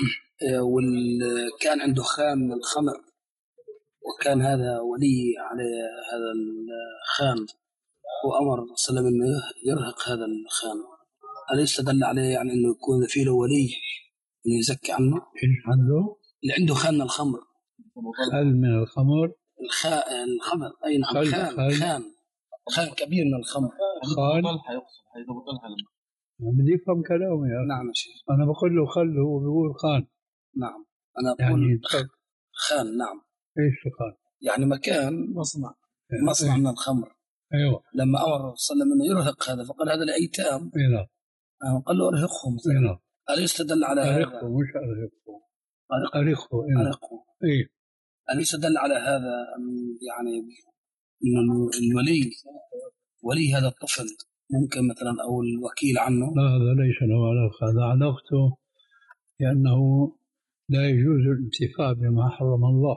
وكان عنده خان من الخمر، وكان هذا ولي على هذا الخان، وأمر صلى الله عليه وسلم أنه يرهق هذا الخان، أليس دل عليه يعني أنه يكون في له ولي أنه يزكي عنه؟ إيش عنده؟ اللي عنده خان من الخمر. هل من الخمر؟ الخاء الخمر أي نعم. خان خان, خان خان كبير من الخمر. خان طلحة يقصد حيث أبو طلحة لما بدي يفهم كلامي يا نعم يا شيخ. أنا بقول له خل، هو بيقول خان. نعم أنا أقول يعني خان. نعم. إيش الخان؟ يعني مكان مصنع مصنع من الخمر. أيوة. لما أمر صلى الله عليه وسلم أنه يرهق هذا فقال هذا الأيتام. أيوة. قال له أرهقهم. أيوة. أليس تدل على هذا؟ أرهقه مش أرهقه. أرهقه. أرهقه. إيه. أليس دل على هذا يعني أن الولي ولي هذا الطفل ممكن مثلا أو الوكيل عنه؟ لا، هذا ليس له علاقة، هذا علاقته لأنه لا يجوز الانتفاع بما حرم الله.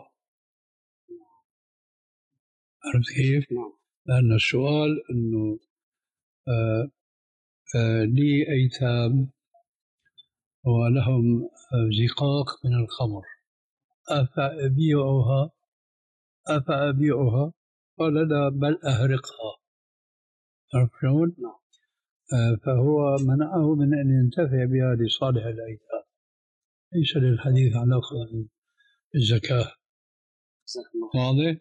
عرفت كيف؟ لأن السؤال أنه آه آه لي أيتام ولهم زقاق من الخمر، أفأبيعها أفأبيعها؟ قال لا، بل أهرقها. عرفت شلون؟ آه فهو منعه من أن ينتفع بها لصالح الأيتام، ليس للحديث علاقة بالزكاة. واضح؟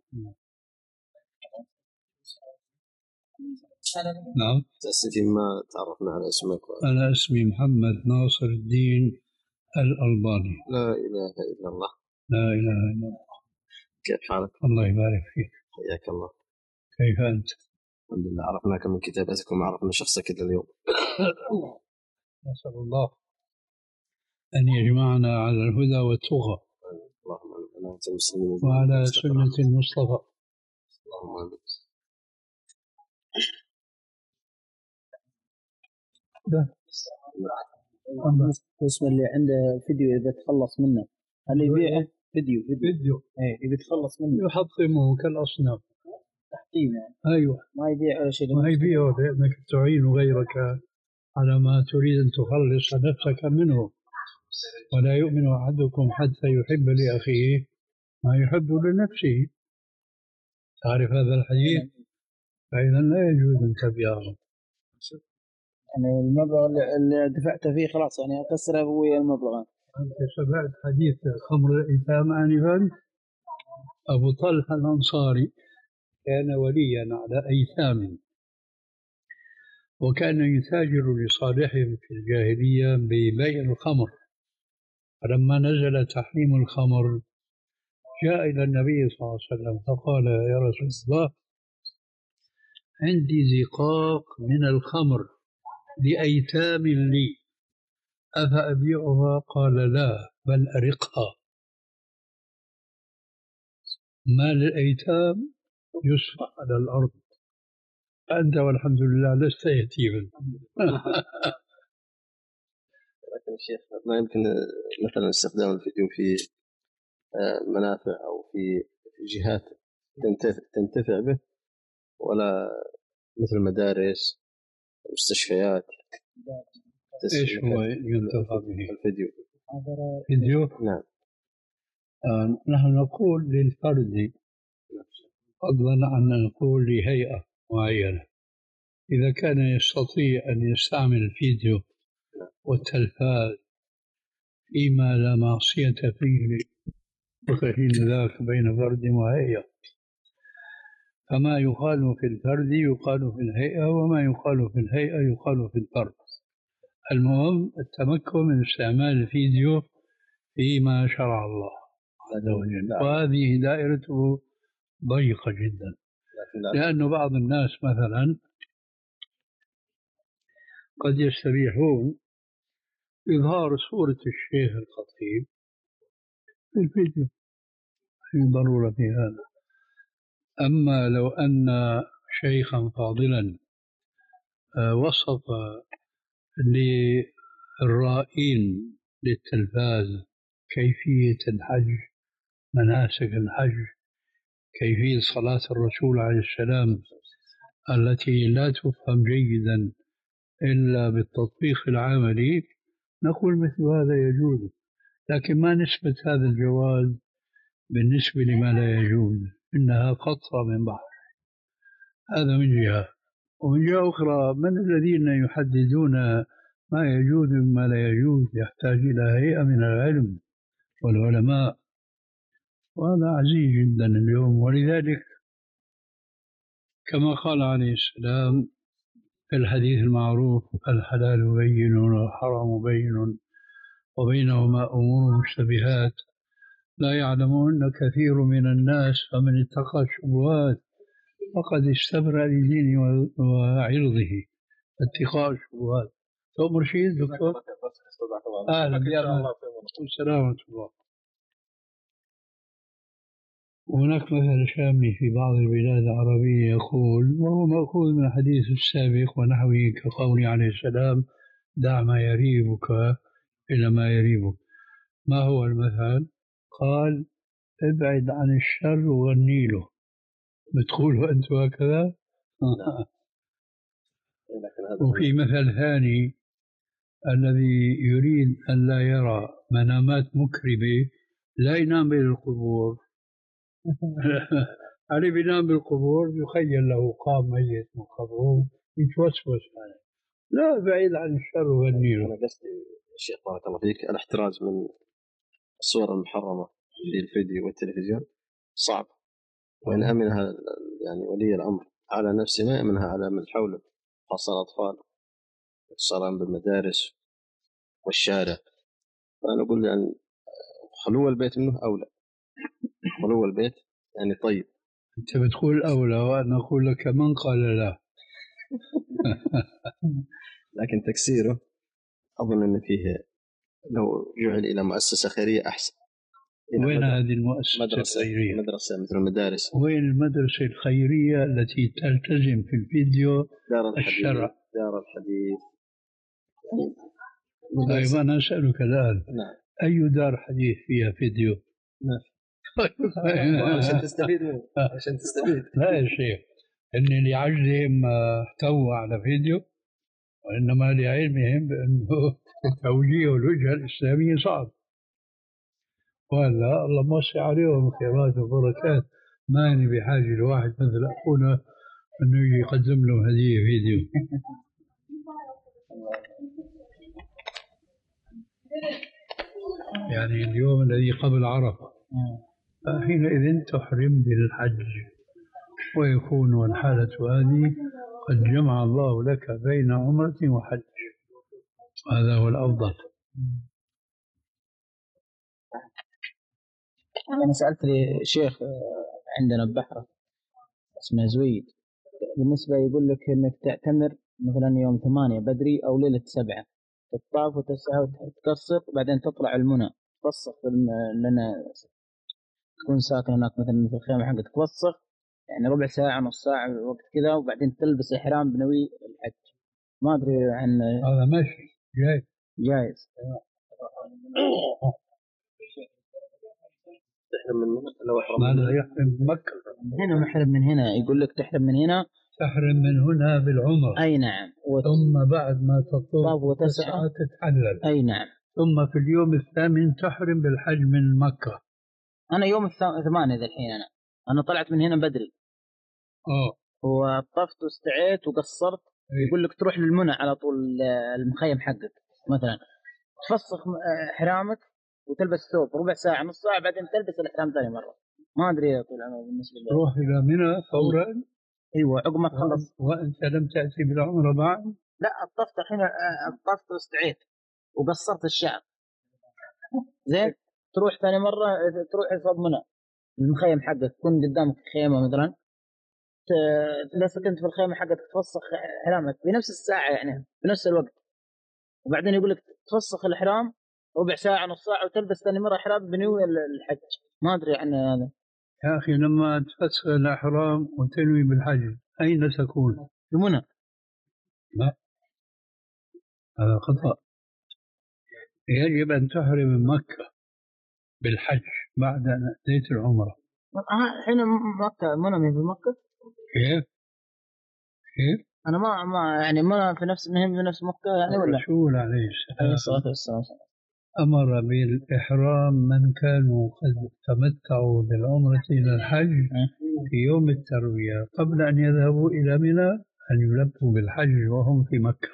نعم. تأسفي ما تعرفنا على اسمك. أنا اسمي محمد ناصر الدين الألباني. لا إله إلا الله. لا إله إلا الله. كيف حالك؟ الله يبارك فيك. حياك الله. كيف أنت؟ الحمد لله، عرفناك من كتابتك وما عرفنا شخصك إلا اليوم. نسأل الله أن يجمعنا على الهدى والتقى، اللهم آمين، أنت المسلمين وعلى سنة المصطفى. اللهم آمين. بالنسبة اللي عنده فيديو إذا تخلص منه هل يبيعه؟ فيديو فيديو, فيديو. ايه يبي يتخلص منه يحطمه كالأصنام. تحطيم يعني. أيوة. ما يبيع ولا شيء. ما يبيعه لأنك تعين غيرك على ما تريد أن تخلص نفسك منه، ولا يؤمن أحدكم حتى يحب لأخيه ما يحب لنفسه. تعرف هذا الحديث؟ فإذا لا يجوز أن تبيعه. يعني المبلغ اللي دفعت فيه خلاص يعني أكسر أبوي المبلغ. أنت سمعت حديث خمر الأيتام آنفا؟ أبو طلحة الأنصاري كان وليا على أيتام، وكان يتاجر لصالحهم في الجاهلية ببيع الخمر. فلما نزل تحريم الخمر جاء إلى النبي صلى الله عليه وسلم فقال يا رسول الله عندي زقاق من الخمر لأيتام لي أفأبيعها؟ قال لا، بل أرقها. مال الأيتام يسفح على الأرض، أنت والحمد لله لست يتيما. لكن الشيخ ما يمكن مثلا استخدام الفيديو في منافع أو في جهات تنتفع به، ولا مثل مدارس مستشفيات؟ إيش هو ينتفع به؟ الفيديو. فيديو؟ نعم. آه نحن نقول للفرد فضلا عن نقول لهيئة معينة. إذا كان يستطيع أن يستعمل الفيديو والتلفاز فيما لا معصية فيه فحين ذاك بين فرد وهيئة، فما يقال في الفرد يقال في الهيئة، وما يقال في الهيئة يقال في الفرد. المهم التمكن من استعمال الفيديو فيما شرع الله عز وجل، وهذه دائرته ضيقة جدا، لأن بعض الناس مثلا قد يستبيحون إظهار صورة الشيخ الخطيب في الفيديو، في ضرورة في هذا. أما لو أن شيخا فاضلا وصف للرائين للتلفاز كيفية الحج، مناسك الحج، كيفية صلاة الرسول عليه السلام التي لا تفهم جيدا إلا بالتطبيق العملي، نقول مثل هذا يجوز، لكن ما نسبة هذا الجواز بالنسبة لما لا يجوز، إنها قطرة من بحر. هذا من جهة. ومن جهة أخرى من الذين يحددون ما يجوز وما لا يجوز؟ يحتاج إلى هيئة من العلم والعلماء، وهذا عزيز جدا اليوم. ولذلك كما قال عليه السلام في الحديث المعروف الحلال بين والحرام بين وبينهما أمور مشتبهات لا يعلمون كثير من الناس، فمن اتقى الشبهات فقد استبرأ لدينه وعرضه. اتقاء الشبهات. تؤمر شيء دكتور؟ أهلا بك. السلام ورحمة الله. هناك مثل شامي في بعض البلاد العربية يقول، وهو مأخوذ من الحديث السابق ونحوه كقوله عليه السلام: دع ما يريبك إلى ما يريبك. ما هو المثل؟ قال: ابعد عن الشر وغني له. بتقولوا أنتم هكذا؟ وفي مثل ثاني: الذي يريد أن لا يرى منامات مكرمة لا ينام بالقبور. علي بينام بالقبور يخيل له قام ميت من قبره يتوسوس عليه. لا، بعيد عن الشر والنيل. أنا قصدي الشيخ بارك الله فيك الاحتراز من الصور المحرمة في الفيديو والتلفزيون صعب، وإن أمنها يعني ولي الأمر على نفسه ما يأمنها على من حوله، خاصة الأطفال، اتصالا بالمدارس والشارع. فأنا أقول يعني خلو البيت منه أولى، خلو البيت يعني طيب. أنت بتقول أولى وأنا أقول لك من قال لا. لكن تكسيره أظن أن فيه لو جعل إلى مؤسسة خيرية أحسن. وين هذه المؤسسة مدرسة الخيرية؟ مدرسة مثل المدارس. وين المدرسة الخيرية التي تلتزم في الفيديو دار الحديث الشرع؟ دار الحديث. طيب أنا أسألك الآن، نعم. أي دار حديث فيها فيديو؟ ما في. عشان تستفيد منه، عشان تستفيد. لا يا شيخ، إن لعجزهم احتووا على فيديو، وإنما لعلمهم بأنه توجيه الوجهة الإسلامية صعب. ولا الله موسع عليهم خيرات وبركات، ما أنا بحاجة لواحد مثل أخونا أنه يجي يقدم له هدية فيديو. يعني اليوم الذي قبل عرفة حينئذ تحرم بالحج، ويكون الحالة هذه قد جمع الله لك بين عمرة وحج، هذا هو الأفضل. أنا سألت لي شيخ عندنا ببحرة اسمه زويد، بالنسبة يقول لك إنك تعتمر مثلا يوم ثمانية بدري أو ليلة سبعة، تطاف وتسعى وتقصر، بعدين تطلع المنى تفسخ لنا، تكون ساكن هناك مثلا في الخيمة حقتك، تفسخ يعني ربع ساعة نص ساعة وقت كذا، وبعدين تلبس إحرام بنوي الحج. ما أدري عن هذا ماشي جاي جايز. تحرم من منى لو أحرم ما لا يحرم من مكة. هنا محرم من هنا، يقول لك تحرم من هنا، تحرم من هنا بالعمرة. أي نعم. وت... ثم بعد ما تطوف وتسعى تتحلل. أي نعم. ثم في اليوم الثامن تحرم بالحج من مكة. أنا يوم الثمانية ذا الحين أنا أنا طلعت من هنا بدري. أوه. وطفت واستعيت وقصرت. إيه؟ يقول لك تروح للمنى على طول المخيم حقك مثلا، تفسخ إحرامك وتلبس ثوب ربع ساعة نص ساعة، بعدين تلبس الإحرام ثاني مرة. ما أدري يا طول العمر بالنسبة لي. تروح إلى منى فورا. أيوة عقب ما تخلص. وأنت لم تأتي بالعمرة بعد؟ لا، طفت الحين، طفت واستعيت وقصرت الشعر. زين، تروح ثاني مرة تروح صوب منى المخيم حقك، تكون قدامك خيمة مثلا، إذا سكنت في الخيمة حقك تفسخ إحرامك بنفس الساعة يعني بنفس الوقت، وبعدين يقول لك تفسخ الإحرام ربع ساعة نص ساعة وتلبس ثاني مرة إحرام بنوي الحج. ما أدري عن هذا يا أخي. لما تفسخ الإحرام وتنوي بالحج أين تكون؟ في منى. لا، هذا خطأ. يجب أن تحرم من مكة بالحج بعد أن أتيت العمرة. الحين مكة منى في مكة. كيف؟ كيف؟ أنا ما ما يعني منى في نفس مهم في نفس مكة يعني ولا؟ الرسول عليه الصلاة والسلام أمر بالإحرام من كانوا قد تمتعوا بالعمرة إلى الحج في يوم التروية قبل أن يذهبوا إلى منى أن يلبوا بالحج وهم في مكة.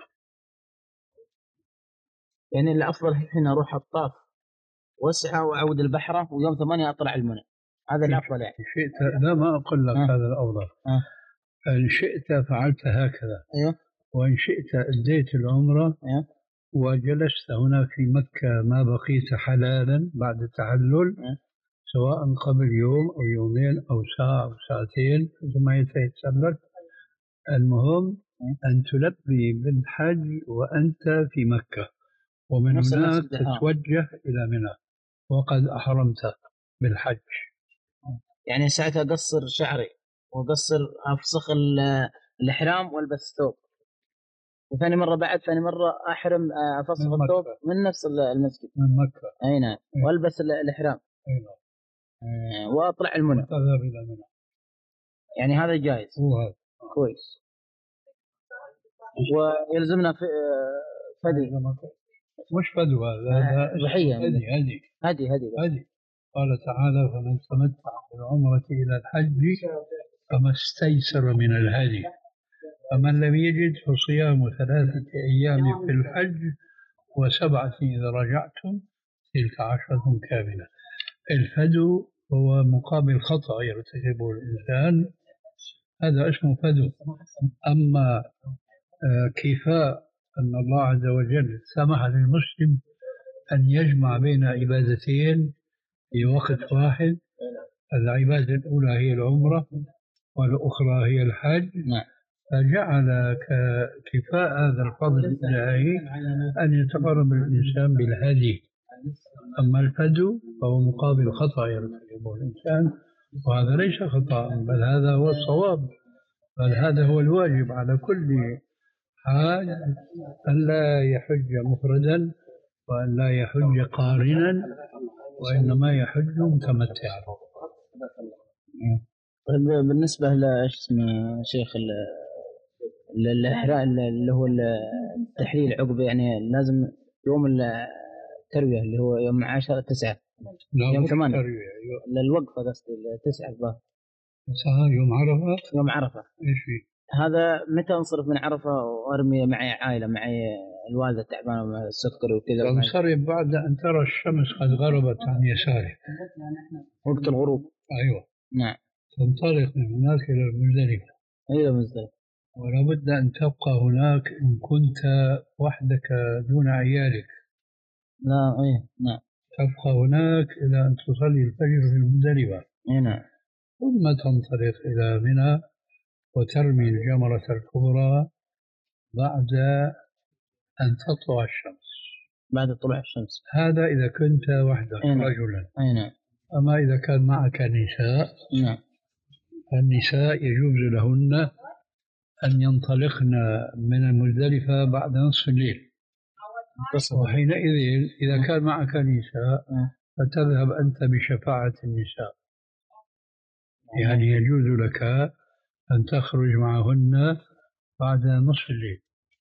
يعني الأفضل الحين أروح الطاف واسعى وأعود البحرة ويوم ثمانية أطلع المنى، هذا الأفضل يعني. شئت لا ما أقول لك أه. هذا الأفضل. أه. إن شئت فعلت هكذا. أيوه. وإن شئت أديت العمرة. أيوه. وجلست هناك في مكة ما بقيت حلالا بعد التحلل. أه. سواء قبل يوم أو يومين أو ساعة أو ساعتين ثم يتسلل. المهم أه. أن تلبي بالحج وأنت في مكة، ومن هناك تتوجه إلى منى وقد أحرمت بالحج. يعني ساعتها أقصر شعري وأقصر أفسخ الإحرام والبس ثوب، وثاني مرة بعد ثاني مرة أحرم أفسخ الثوب من نفس المسجد من مكة. أي نعم. والبس الإحرام. أي نعم. وأطلع المنى. وتذهب إلى منى. يعني هذا جائز. هو هذا. كويس. ويلزمنا في فدي. مش فدوى هذا ضحية. هدي هدي هدي هدي هدي. قال تعالى: فمن تمتع بالعمرة إلى الحج فما استيسر من الهدي، فمن لم يجد فصيام ثلاثة أيام في الحج وسبعة إذا رجعتم تلك عشرة كاملة. الفدو هو مقابل خطأ يرتكبه الإنسان، هذا اسمه فدو. أما كفاء أن الله عز وجل سمح للمسلم أن يجمع بين عبادتين في وقت واحد، العبادة الأولى هي العمرة والأخرى هي الحج، فجعل كفاء هذا الفضل الإلهي أن يتقرب الإنسان بالهدي. أما الفدو فهو مقابل خطأ يرتكبه الإنسان، وهذا ليس خطأ، بل هذا هو الصواب، بل هذا هو الواجب على كل حاج، أن لا يحج مفردا وأن لا يحج قارنا، وإنما يحج متمتعا. طيب بالنسبة لإيش اسمه شيخ الإحرام اللي هو التحليل عقب، يعني لازم يوم التروية اللي هو يوم عشرة تسعة يوم ثمانية للوقفة قصدي تسعة الظهر يوم عرفة يوم عرفة إيش فيه؟ هذا متى انصرف من عرفة وارمي معي عائلة معي الوالدة تعبانة مع السكر وكذا؟ انصرف بعد أن ترى الشمس قد غربت عن يسارك وقت الغروب. أيوة نعم. تنطلق من هناك إلى المزدلفة. إلى المزدلفة. ولا بد أن تبقى هناك إن كنت وحدك دون عيالك. لا إيه نعم. تبقى هناك إلى أن تصلي الفجر في المزدلفة. إيه نعم. ثم تنطلق إلى منى وترمي الجمرة الكبرى بعد أن تطلع الشمس. بعد طلوع الشمس. هذا إذا كنت وحدك أين رجلا. أين. أما إذا كان معك نساء، نعم. النساء يجوز لهن أن ينطلقن من المزدلفة بعد نصف الليل، وحينئذ إذا كان معك نساء فتذهب أنت بشفاعة النساء، يعني يجوز لك أن تخرج معهن بعد نصف الليل.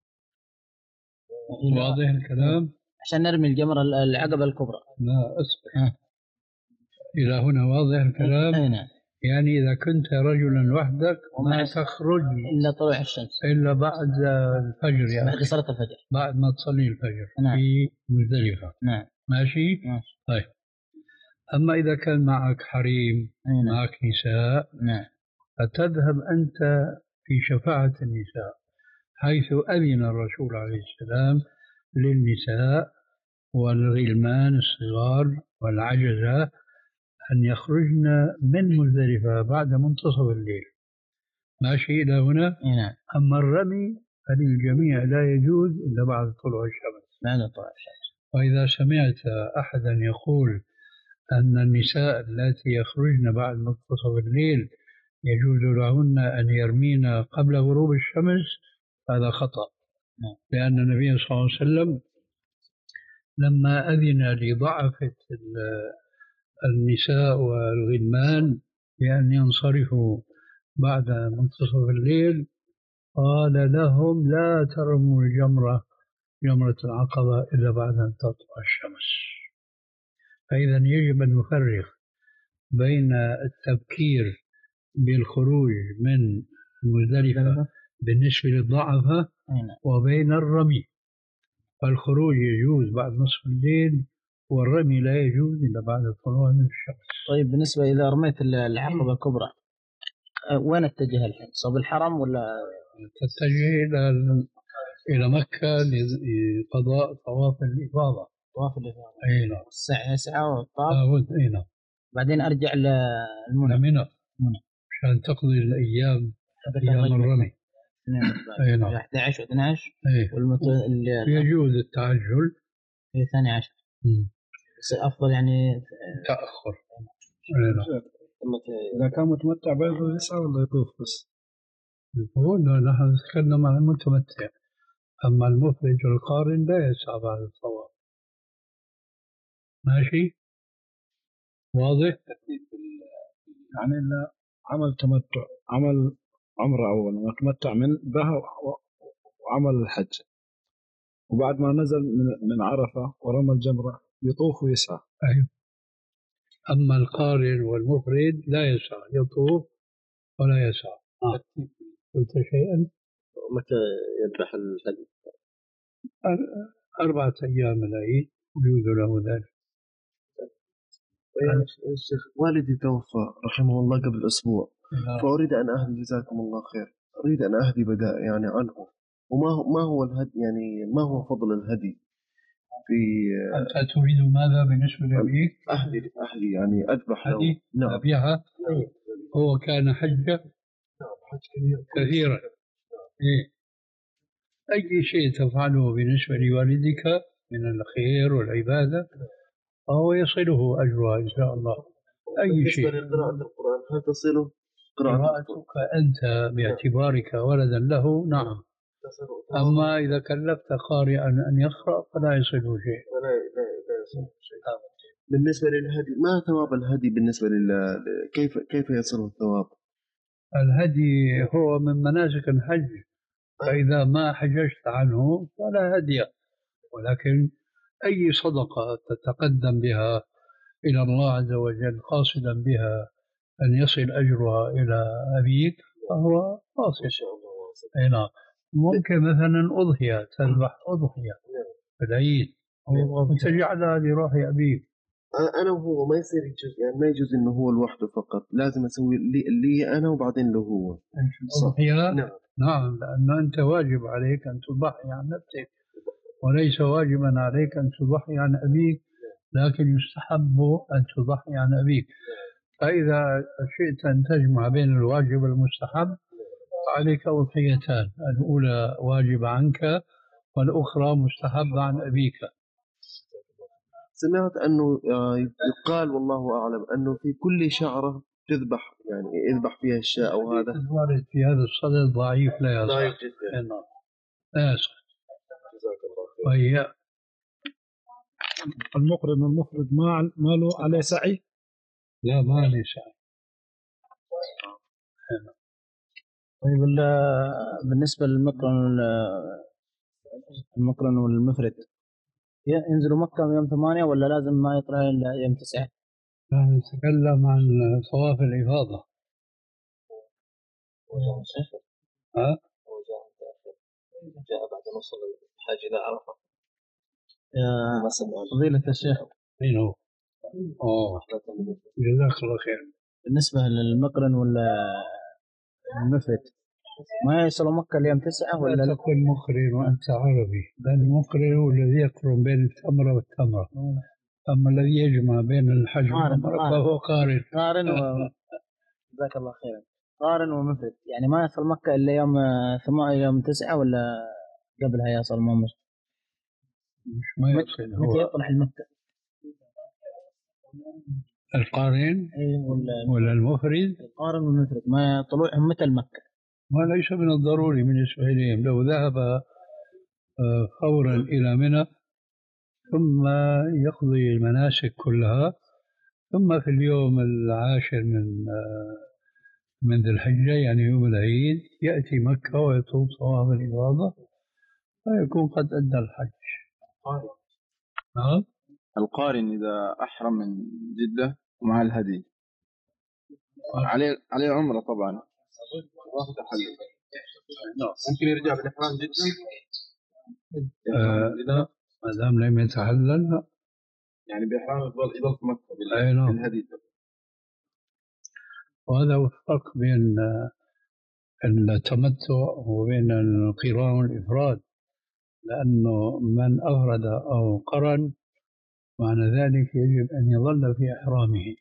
واضح الكلام؟ عشان نرمي الجمرة العقبة الكبرى. لا أصبح إلى هنا واضح الكلام؟ أين؟ يعني إذا كنت رجلا وحدك ما تخرج إلا طلوع الشمس، إلا بعد الفجر، يعني بعد صلاة الفجر، بعد ما تصلي الفجر. نعم. في مزدلفة. نعم. ماشي؟ ماشي. طيب. أما إذا كان معك حريم، نعم. معك نساء، نعم. فتذهب أنت في شفاعة النساء، حيث أذن الرسول عليه السلام للنساء والغلمان الصغار والعجزة أن يخرجن من مزدلفة بعد منتصف الليل. ماشي إلى هنا؟ نعم. أما الرمي فللجميع لا يجوز إلا بعد طلوع الشمس. بعد طلوع الشمس. وإذا سمعت أحدا يقول أن النساء التي يخرجن بعد منتصف الليل يجوز لهن أن يرمين قبل غروب الشمس، هذا خطأ. نعم. لأن النبي صلى الله عليه وسلم لما أذن لضعفة النساء والغلمان بأن ينصرفوا بعد منتصف الليل قال لهم: لا ترموا الجمرة جمرة العقبة إلا بعد أن تطلع الشمس. فإذا يجب أن نفرق بين التبكير بالخروج من المزدلفة بالنسبة للضعفة وبين الرمي، فالخروج يجوز بعد نصف الليل والرمي لا يجوز إلا بعد طلوع الشمس. طيب بالنسبة إذا رميت العقبة الكبرى وين اتجه الحين؟ صوب الحرم ولا تتجه إلى إلى مكة لقضاء طواف الإفاضة؟ طواف الإفاضة. أي نعم. الساعة ساعة والطواف. آه أي نعم. بعدين أرجع للمنى. منى. منى. عشان تقضي الأيام أيام الرمي. أي نعم. أحد عشر واثني عشر. والمت... يجوز التعجل في ثاني عشر. بس أفضل يعني تأخر. إذا كان متمتع بيضه يسعى ولا يطوف بس؟ هو نحن نتكلم عن المتمتع، أما المفرد والقارن لا يسعى بعد الطواف. ماشي واضح؟ يعني إلا عمل تمتع، عمل عمره أولا وتمتع من بها وعمل الحج، وبعد ما نزل من عرفة ورمى الجمرة يطوف ويسعى. أيوه. أما القارن والمفرد لا يسعى، يطوف ولا يسعى. آه. قلت شيئا؟ متى يذبح الهدي؟ أربعة أيام العيد يجوز له ذلك. يا شيخ والدي توفى رحمه الله قبل أسبوع، فأريد أن أهدي جزاكم الله خير، أريد أن أهدي بداء يعني عنه، وما هو ما هو الهدي يعني ما هو فضل الهدي في أنت تريد ماذا بالنسبة لأبيك؟ أهدي أهدي يعني أذبح له. نعم. أبيها هو كان حجة كثيرا. إيه؟ أي شيء تفعله بالنسبة لوالدك من الخير والعبادة فهو يصله أجرها إن شاء الله. أي شيء. بالنسبة لقراءة القرآن هل تصله قراءتك أنت باعتبارك ولدا له؟ نعم. أما إذا كلفت قارئا أن يقرأ فلا يصله شيء. لا لا لا يصله شيء. بالنسبة للهدي ما ثواب الهدي بالنسبة لل كيف كيف يصل الثواب؟ الهدي هو من مناسك الحج، فإذا ما حججت عنه فلا هدي، ولكن أي صدقة تتقدم بها إلى الله عز وجل قاصدا بها أن يصل أجرها إلى أبيك فهو قاصد. نعم. ممكن مثلا أضحية، تذبح أضحية في العيد وتجعلها لروح أبيك. أنا وهو ما يصير يجوز، يعني ما يجوز إنه هو لوحده فقط، لازم أسوي لي, لي أنا وبعدين له هو. أضحية؟ نعم. نعم، لأن أنت واجب عليك أن تضحي عن نفسك وليس واجبا عليك أن تضحي عن أبيك، لكن يستحب أن تضحي عن أبيك. فإذا شئت أن تجمع بين الواجب والمستحب فعليك أضحيتان، الأولى واجب عنك والأخرى مستحب عن أبيك. سمعت أنه يقال والله أعلم أنه في كل شعرة تذبح، يعني يذبح فيها الشاء أو هذا الوارد في هذا الصدد ضعيف لا يصح. ضعيف جدا. لا يصح. جزاك الله خير. وهي المقرن والمفرد ما ما له عليه سعي؟ لا ما عليه سعي. طيب بالنسبة للمقرن المقرن والمفرد ينزلوا مكة يوم ثمانية ولا لازم ما يطلع إلا يوم تسعة؟ نحن نتكلم عن طواف الإفاضة. ها؟ هو جاء متأخر، جاء بعد ما وصل الحاج إلى عرفة. يا فضيلة الشيخ. مين هو؟ أوه جزاك الله خير. بالنسبة للمقرن ولا المفرد ما يصل مكة اليوم تسعة ولا لا تقول مقرن وأنت عربي، بل المقرن هو الذي يقرن بين التمرة والتمرة، أما الذي يجمع بين الحج والعمرة فهو قارن. قارن و... جزاك الله خيرا. قارن ومفرد يعني ما يصل مكة إلا يوم ثمانية يوم تسعة ولا قبلها يصل ما مش مش ما يصل. متى يطلع المكة؟ القارن ولا ولا المفرد؟ القارن والمفرد ما طلوعهم متى المكة؟ ما ليس من الضروري بالنسبة إليهم. لو ذهب فورا إلى منى ثم يقضي المناسك كلها ثم في اليوم العاشر من من ذي الحجة يعني يوم العيد يأتي مكة ويطوف طواف الإفاضة فيكون قد أدى الحج. نعم. القارن إذا أحرم من جدة ومع الهدي عليه عليه عمرة طبعا واخد تحلل ممكن يرجع بالإحرام جدا. آه لا ما دام لم يتحلل لا يعني بإحرام يفضل يضل في مكة بالهدي. وهذا هو الفرق بين التمتع وبين القران والإفراد، لأنه من أفرد أو قرن معنى ذلك يجب أن يظل في إحرامه.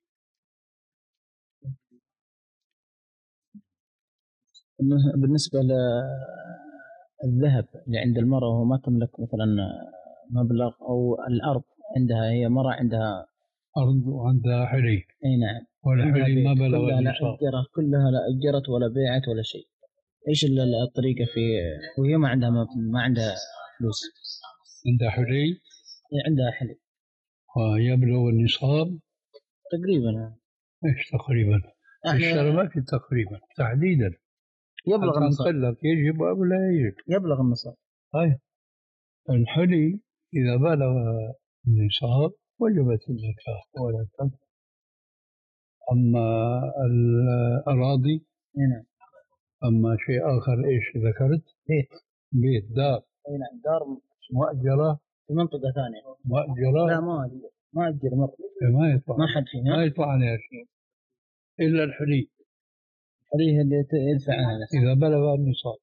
بالنسبة للذهب اللي عند المرأة وهو ما تملك مثلا مبلغ أو الأرض عندها، هي مرأة عندها أرض وعندها حلي. أي نعم. والحلي ما بلغ كلها لا النصاب. أجرت، كلها لا أجرت ولا بيعت ولا شيء. إيش الطريقة في وهي ما عندها ما عندها فلوس؟ عندها حلي. هي عندها حلي. ويبلغ النصاب تقريبا. إيش تقريبا؟ الشرع ما في تقريبا تحديدا. يبلغ النصاب. لك يجب أو لا يجب. يبلغ النصاب. طيب الحلي إذا بلغ النصاب وجبت الزكاة ولا تنقص. أما الأراضي هنا. أما شيء آخر إيش ذكرت؟ بيت. بيت دار. أي نعم دار مؤجرة في منطقة ثانية. مؤجرة. لا ما أجر ما أجر مرة. ما يطلع ما حد فينا. ما يطلع عليها شيء إلا الحلي. الحلي اللي يدفعها نفسه. إذا بلغ النصاب.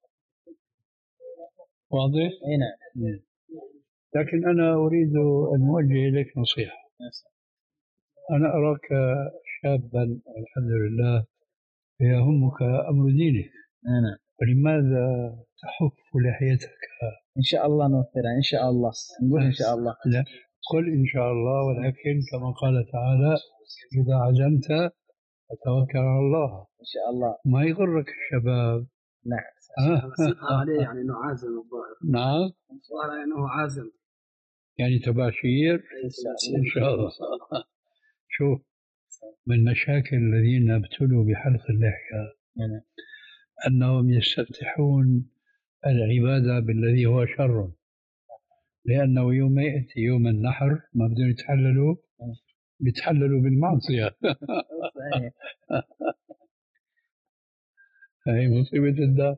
واضح؟ أي نعم. لكن أنا أريد أن أوجه إليك نصيحة. أنا أراك شابا والحمد لله يهمك أمر دينك. أنا. فلماذا تحف لحيتك؟ إن شاء الله نوفرها إن شاء الله. نقول إن شاء الله. لا قل إن شاء الله، ولكن كما قال تعالى إذا عزمت فتوكل على الله. إن شاء الله. ما يغرك الشباب. نعم. صدق عليه يعني إنه عازم الظاهر. نعم. الظاهر إنه عازم. يعني تباشير. إن شاء الله. شوف من مشاكل الذين ابتلوا بحلق اللحية أنهم يستفتحون العبادة بالذي هو شر، لأنه يوم يأتي يوم النحر ما بدهم يتحللوا بيتحللوا بالمعصية. هاي مصيبة الدار،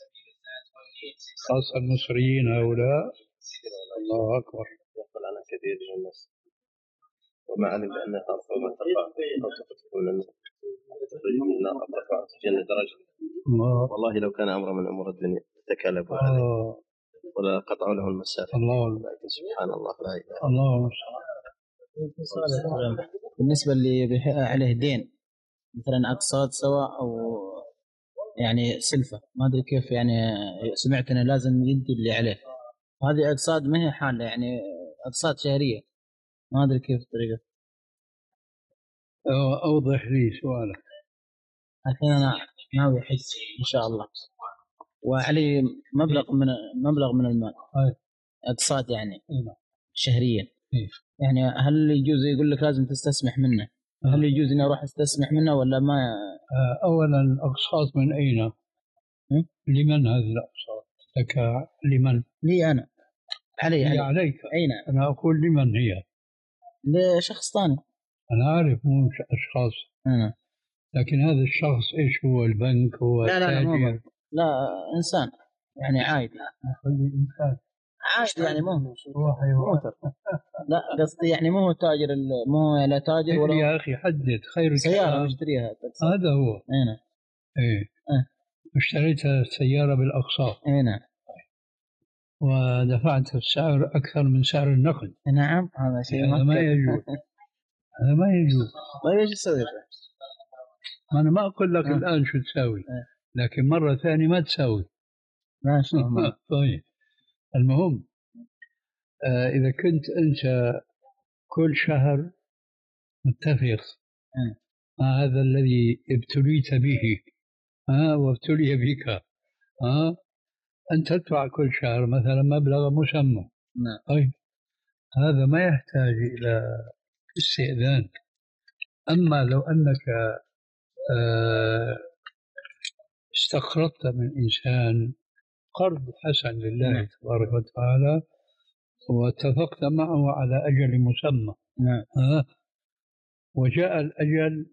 خاصة المصريين هؤلاء. الله أكبر. يقول عنها كثير من الناس وما علم بأنها ربما ترفع أو تكون النار من النار أو ترفع سجن درجة. والله لو كان أمر من أمور الدنيا تكالبوا عليه ولا قطعوا له المسافة. الله. لكن سبحان الله لا إله. الله. بالنسبة اللي عليه دين مثلا أقساط سواء أو يعني سلفة، ما أدري كيف يعني سمعت أنه لازم يدي اللي عليه. هذه أقساط ما هي حالة يعني أقساط شهرية، ما أدري كيف الطريقة. أوضح لي سؤالك. الحين أنا ناوي أحج إن شاء الله وعلي مبلغ من مبلغ من المال أقساط يعني شهريا. يعني هل يجوز يقول لك لازم تستسمح منه؟ هل يجوز إني أروح أستسمح منه ولا ما؟ أولا أقساط من أين؟ لمن هذه الأقساط؟ لك لمن؟ لي أنا. علي علي عليك. أي نعم. أنا أقول لمن هي؟ لشخص ثاني. أنا أعرف مو أشخاص. أنا. لكن هذا الشخص إيش هو؟ البنك هو لا لا التاجر؟ لا, لا إنسان يعني عادي. خلي إنسان عادي يعني مو هو حيوان. لا قصدي يعني مو تاجر مو لا تاجر ولا. يا أخي حدد خير سيارة مشتريها. هذا هو. أنا. إيه. أه. اشتريت السيارة بالأقساط. أنا. ودفعت السعر أكثر من سعر النقد. نعم هذا شيء هذا ما يجوز. هذا ما يجوز. ما يجوز تسوي. أنا ما أقول لك أه. الآن شو تسوي أه. لكن مرة ثانية ما تسوي. ما شاء الله. طيب المهم آه إذا كنت أنت كل شهر متفق أه. مع هذا الذي ابتليت به ها وابتلي بك ها أن تدفع كل شهر مثلا مبلغ مسمى. نعم. طيب هذا ما يحتاج إلى استئذان. أما لو أنك آه استقرضت من إنسان قرض حسن لله نعم. تبارك وتعالى واتفقت معه على أجل مسمى. نعم. ها وجاء الأجل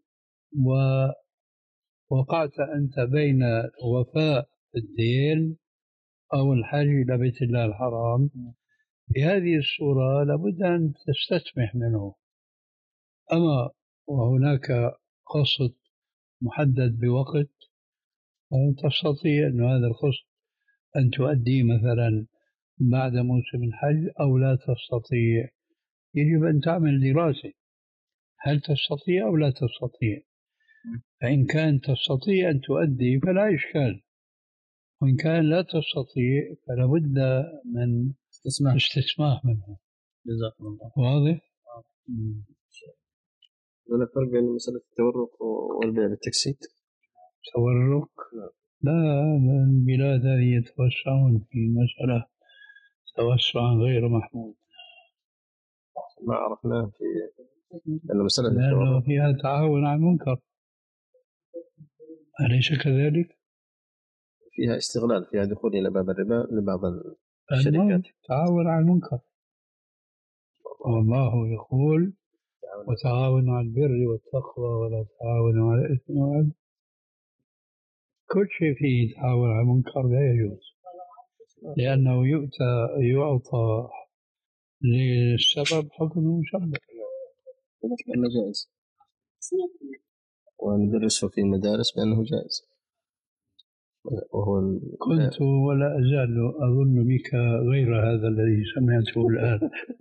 ووقعت أنت بين وفاء الدين أو الحاج إلى بيت الله الحرام. بهذه الصورة لابد أن تستسمح منه. أما وهناك قسط محدد بوقت تستطيع أن هذا القسط أن تؤدي مثلا بعد موسم الحج أو لا تستطيع. يجب أن تعمل دراسة هل تستطيع أو لا تستطيع. فإن كان تستطيع أن تؤدي فلا إشكال، وإن كان لا تستطيع فلا بد من استسماح استسماح منه. جزاكم الله. واضح؟ هناك فرق بين مسألة التورق والبيع بالتقسيط. تورق؟ لا، البلاد هذه يتوسعون في مسألة توسعا غير محمود. ما عرفناه في أن مسألة لأنه فيها تعاون على المنكر، أليس كذلك؟ فيها استغلال، فيها دخول إلى باب الربا لبعض الشركات. تعاون على المنكر، والله يقول وتعاونوا على البر والتقوى ولا تعاونوا على الإثم والعدوان. كل شيء فيه تعاون على المنكر لا يجوز، لأنه يؤتى يعطى للسبب حكم المسبب. أنه جائز، وندرسه في المدارس بأنه جائز. وهو كنت ولا أزال أظن بك غير هذا الذي سمعته الآن.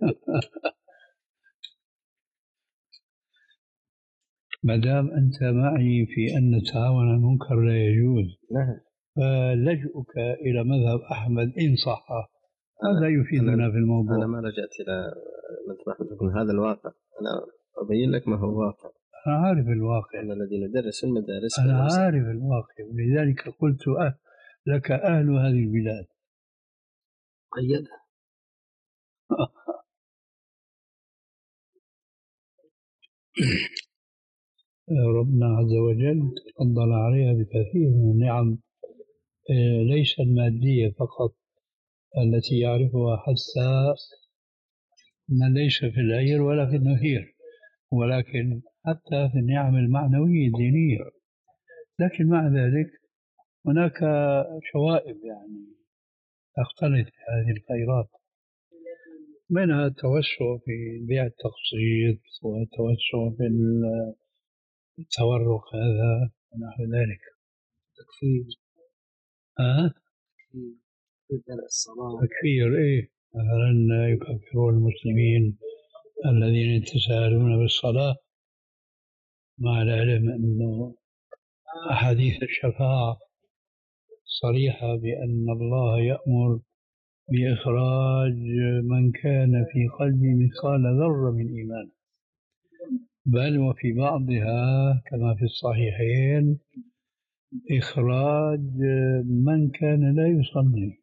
ما دام أنت معي في أن التعاون على المنكر لا يجوز، فلجؤك إلى مذهب أحمد إن صح هذا يفيدنا في الموضوع. أنا ما لجأت إلى مذهب أحمد، لكن هذا الواقع، أنا أبين لك ما هو الواقع. أنا عارف الواقع، أنا الذي ندرس في المدارس أنا عارف الواقع، ولذلك قلت أه لك أهل هذه البلاد. قيدها. ربنا عز وجل تفضل عليها بكثير من النعم، ليس المادية فقط التي يعرفها حتى ما ليس في العير ولا في النهير، ولكن حتى في النعم المعنوية الدينية. لكن مع ذلك هناك شوائب يعني تختلط هذه الخيرات، منها التوسع في بيع التقسيط والتوسع في التورق هذا ونحو ذلك. تكفير. ها؟ الصلاة. تكفير إيه؟ مثلا يكفرون المسلمين الذين يتساهلون بالصلاة، مع العلم أنه أحاديث الشفاعة صريحة بأن الله يأمر بإخراج من كان في قلبه مثقال ذرة من إيمان، بل وفي بعضها كما في الصحيحين إخراج من كان لا يصلي.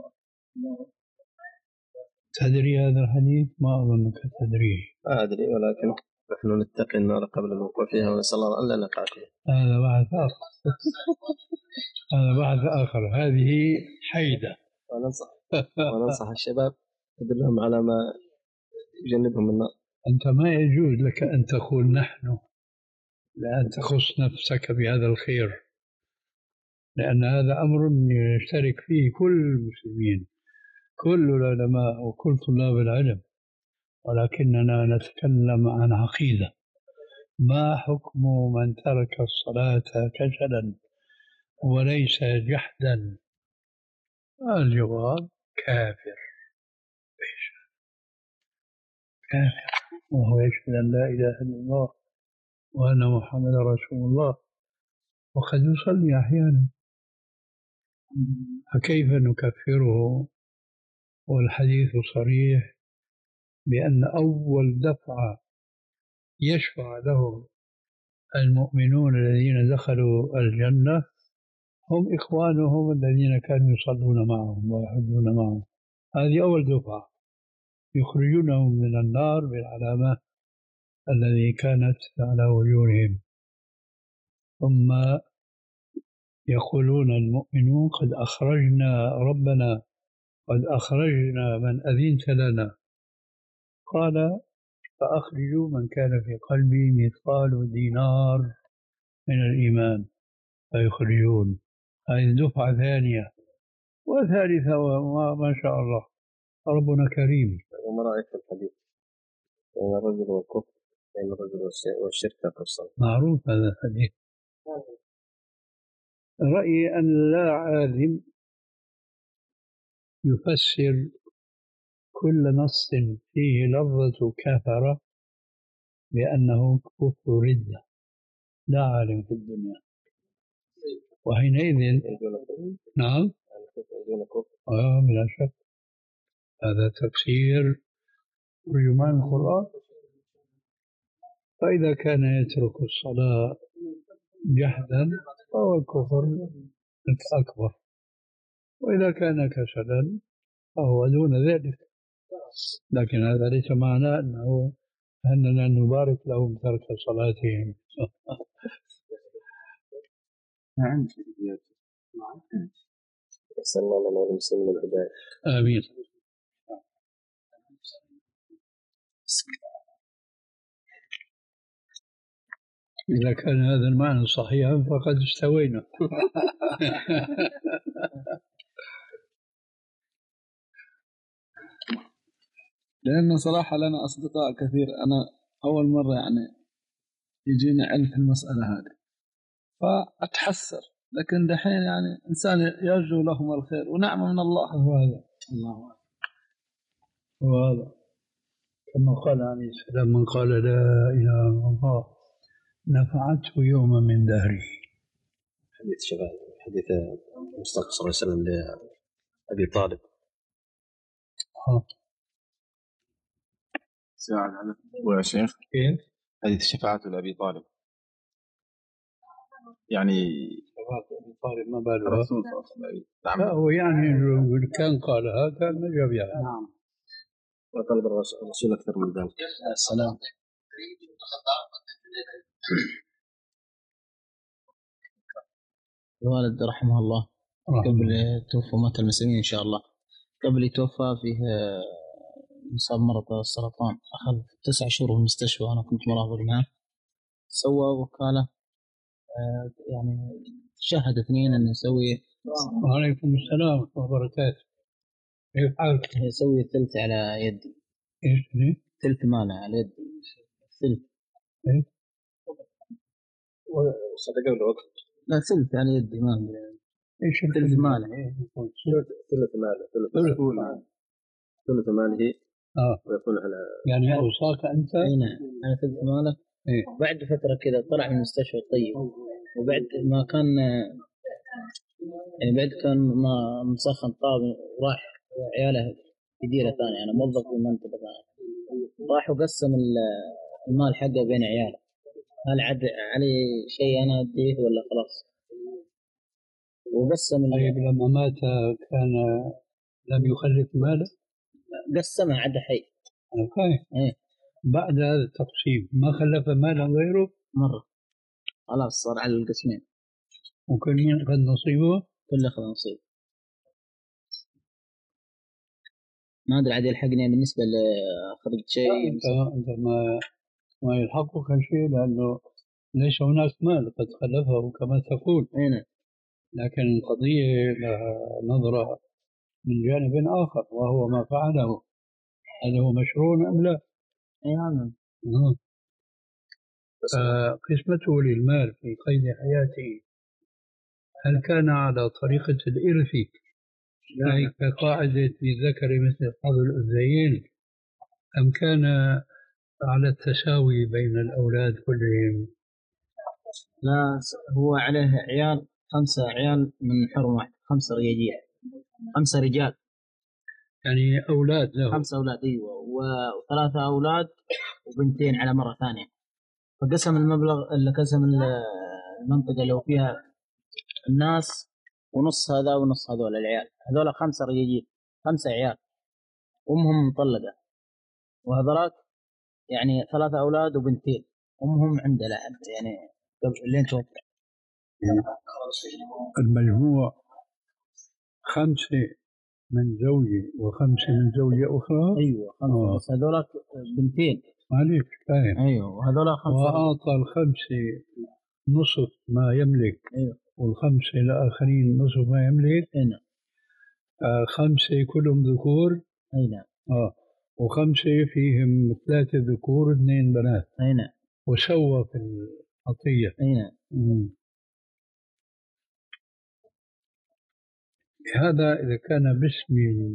تدري هذا الحديث؟ ما أظنك تدريه. ما أدري، ولكن نحن نتقي النار قبل الوقوع فيها ونسأل الله أن لا نقع فيها. هذا بحث آخر. هذا بحث آخر. هذه حيدة. وننصح وننصح الشباب ندلهم على ما يجنبهم النار. أنت ما يجوز لك أن تقول نحن، لأن تخص نفسك بهذا الخير، لأن هذا أمر يشترك فيه كل المسلمين، كل العلماء وكل طلاب العلم، ولكننا نتكلم عن عقيدة. ما حكم من ترك الصلاة كسلا وليس جحدا؟ الجواب كافر. كافر وهو يشهد أن لا إله إلا الله وأن محمد رسول الله، وقد يصلي أحيانا، فكيف نكفره؟ والحديث صريح بأن أول دفعة يشفع لهم المؤمنون الذين دخلوا الجنة هم إخوانهم الذين كانوا يصلون معهم ويحجون معهم. هذه أول دفعة يخرجونهم من النار بالعلامات التي كانت على وجوههم، ثم يقولون المؤمنون قد أخرجنا ربنا، قد أخرجنا من أذنت لنا. قال فأخرجوا من كان في قلبي مثقال دينار من الإيمان فيخرجون. هذه دفعة ثانية، وثالثة وما شاء الله، ربنا كريم. وما رأيك في الحديث بين الرجل والكفر، بين الرجل والشرك في الصلاة؟ معروف هذا الحديث. رأيي أن لا عالم يفسر كل نص فيه لفظة كفر بأنه كفر ردة، لا عالم في الدنيا. وحينئذ نعم آه بلا شك هذا تفسير ترجمان القرآن. فإذا كان يترك الصلاة جهدا فهو الكفر الأكبر، وإذا كان كسلا فهو دون ذلك. لكن هذا ليس معناه أنه أننا نبارك لهم ترك صلاتهم. نعم. أسأل الله لنا وللمسلمين الهداية. آمين. إذا كان هذا المعنى صحيحا فقد استوينا. لأنه صراحة لنا أصدقاء كثير، أنا أول مرة يعني يجيني علم في المسألة هذه فأتحسر، لكن دحين يعني إنسان يرجو لهم الخير ونعمة من الله. وهذا الله وهذا كما قال عليه السلام: من قال لا إله إلا الله نفعته يوما من دهره. حديث شباب حديث المصطفى صلى الله عليه وسلم لأبي طالب. ها ساعد هذا يا شيخ. كيف؟ حديث شفاعته لأبي طالب، يعني شفاعة أبي طالب ما باله الرسول صلى الله عليه وسلم. لا هو يعني كان قال هذا نجاب يعني. نعم. وطلب الرسول أكثر من ذلك. السلام. الوالد رحمه الله قبل توفى مات المسلمين إن شاء الله، قبل يتوفى فيه مصاب مرض السرطان، أخذ تسع شهور في المستشفى وأنا كنت مرافق معه. سوى وكالة يعني شهد اثنين أن يسوي. وعليكم السلام ورحمة الله وبركاته. كيف حالك؟ يسوي ثلث على يدي. إيش ذي؟ ثلث ماله على يدي. ثلث. إيه؟ وصدق قبل وقت. لا ثلث على يدي ما أدري. إيش ثلث ماله؟ ثلث ماله. ثلث ماله. ثلث ماله. آه. ويكون على. يعني أوصاك أنت؟ أي نعم. أنا ثلث ماله. إيه؟ بعد فترة كذا طلع من المستشفى طيب، وبعد ما كان يعني بعد كان ما مسخن طاب وراح عياله في ديرة ثانية، أنا موظف في منطقة ثانية، راح وقسم المال حقه بين عياله. هل عد علي شيء أنا أديه ولا خلاص؟ وقسم. طيب لما مات كان لم يخلف ماله؟ قسمه عد حي. أوكي. إيه. بعد هذا التقسيم ما خلف مالا غيره؟ مرة. خلاص صار على القسمين. وكل مين أخذ نصيبه؟ كل أخذ نصيب. ما أدري عاد يلحقني بالنسبة لأخذت شيء. أنت أنت ما ما يلحقك شيء لأنه ليس هناك مال قد خلفه كما تقول. أين. لكن القضية لها نظرة من جانب آخر وهو ما فعله، هل هو مشروع أم لا؟ أي نعم. قسمته للمال في قيد حياته هل كان على طريقة الإرث أي كقاعدة للذكر مثل حظ الأنثيين، أم كان على التساوي بين الأولاد كلهم؟ لا هو عليه عيال خمسة عيال من حرم واحد، خمسة رجال خمسة رجال يعني أولاد له. خمسة أولاد أيوة، وثلاثة أولاد وبنتين على مرة ثانية. فقسم المبلغ اللي قسم المنطقة اللي فيها الناس ونص هذا ونص هذول العيال، هذول خمسة رجال خمسة عيال أمهم مطلقة، وهذولك يعني ثلاثة أولاد وبنتين أمهم عند لعب يعني لين توفى. المجموع خمسة من زوجي وخمسة من زوجة أخرى. أيوة خمسة، بس هذولك بنتين. عليك فاهم. أيوة وهذولا خمسة. وأعطى الخمسة نصف ما يملك. أيوة. والخمسة الآخرين نصف ما يملك. أيوة. آه خمسة كلهم ذكور. أي نعم. آه وخمسة فيهم ثلاثة ذكور واثنين بنات. أي نعم. وسوى في العطية. أي نعم. هذا إذا كان باسم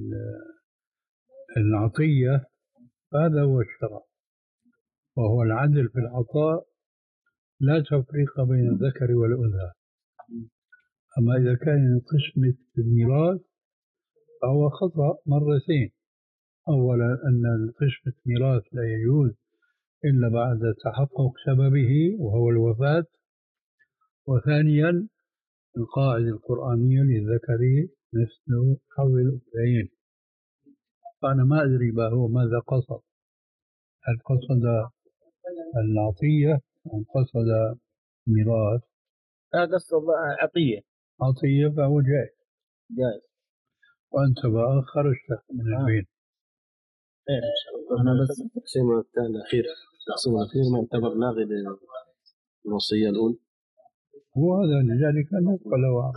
العطية هذا هو الشرع، وهو العدل في العطاء، لا تفريق بين الذكر والأنثى. أما إذا كان قسمة الميراث فهو خطأ مرتين. أولا أن قسمة الميراث لا يجوز إلا بعد تحقق سببه وهو الوفاة. وثانيا القاعدة القرآنية للذكر مثل حظ الأنثيين. فأنا ما أدري ما هو ماذا قصد، هل قصد العطية أم قصد ميراث؟ هذا عطية عطية فهو جائز جائز. وأنت بقى خرجت من البيت. خير إن شاء الله. أنا بس التقسيم الأخير التقسيم الأخير ما يعتبر لاغي للوصية الأولى. هو هذا لذلك نبقى له.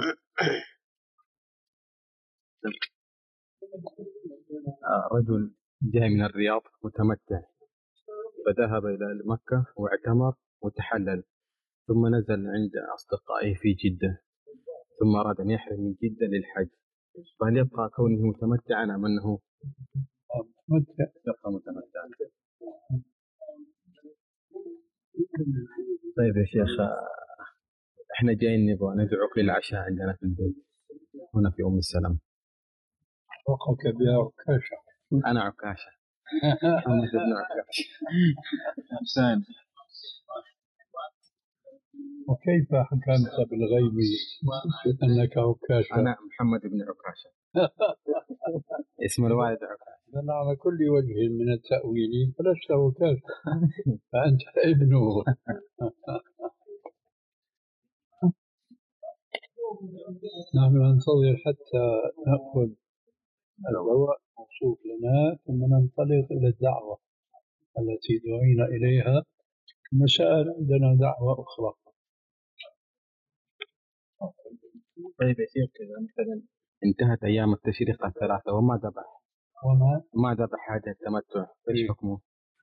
رجل جاء من الرياض متمتع فذهب إلى مكة واعتمر وتحلل، ثم نزل عند أصدقائه في جدة، ثم أراد أن يحرم من جدة للحج، فهل يبقى كونه متمتعا أم أنه متمتع؟ يبقى متمتعا. طيب يا شيخ، احنا جايين نبغى ندعوك للعشاء عندنا في البيت هنا في أم السلام. وقفك بها عكاشة. أنا عكاشة. محمد بن عكاشة. حسين. وكيف حكمت بالغيب أنك عكاشة؟ أنا محمد بن عكاشة. اسم الوالد عكاشة. أنا على كل وجه من التأويل فلست عكاشة، فأنت ابنه. نحن ننتظر حتى نأخذ الدواء موصوف لنا ثم ننطلق إلى الدعوة التي دعينا إليها. مساء عندنا دعوة أخرى. طيب يا شيخ، إذا مثلا انتهت أيام التشريق الثلاثة وما ذبح وما ما ذبح هذا التمتع، إيش حكمه؟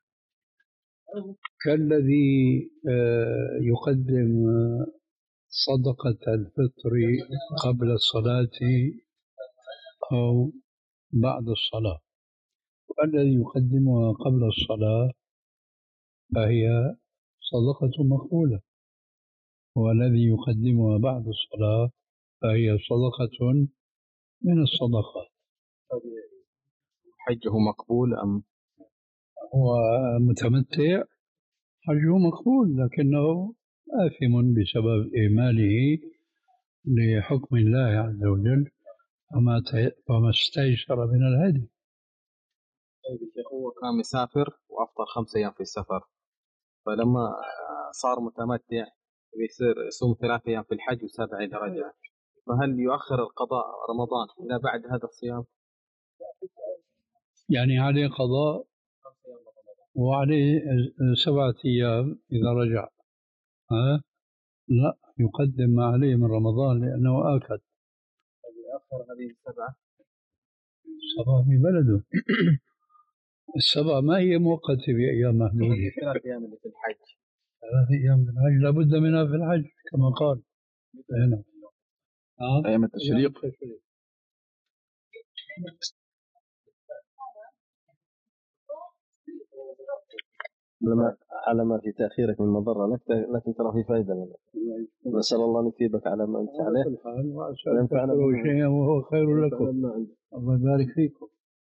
كالذي يقدم صدقة الفطر قبل الصلاة أو بعد الصلاة، والذي يقدمها قبل الصلاة فهي صدقة مقبولة، والذي يقدمها بعد الصلاة فهي صدقة من الصدقات. حجه مقبول أم هو متمتع؟ حجه مقبول لكنه آثم بسبب إهماله لحكم الله عز وجل وما استيسر من الهدي. طيب يا شيخ، هو كان مسافر وأفطر خمسة أيام في السفر، فلما صار متمتع يصير يصوم ثلاثة أيام في الحج وسبعة إذا رجع، فهل يؤخر القضاء رمضان إلى بعد هذا الصيام؟ يعني عليه قضاء وعليه سبعة أيام إذا رجع. ها؟ لا، يقدم ما عليه من رمضان لأنه آكد. يؤخر هذه السبعة السبعة في بلده. السبعة ما هي مؤقتة بأيام محدودة. ثلاث أيام اللي في الحج. ثلاث أيام في الحج لابد منها في الحج كما قال هنا. أيام التشريق. على ما في تأخيرك من مضرة لك، لكن ترى في فائدة لنا. نسأل الله أن يثيبك على ما أنت عليه وينفعنا شيئا وهو خير لكم. الله يبارك فيكم.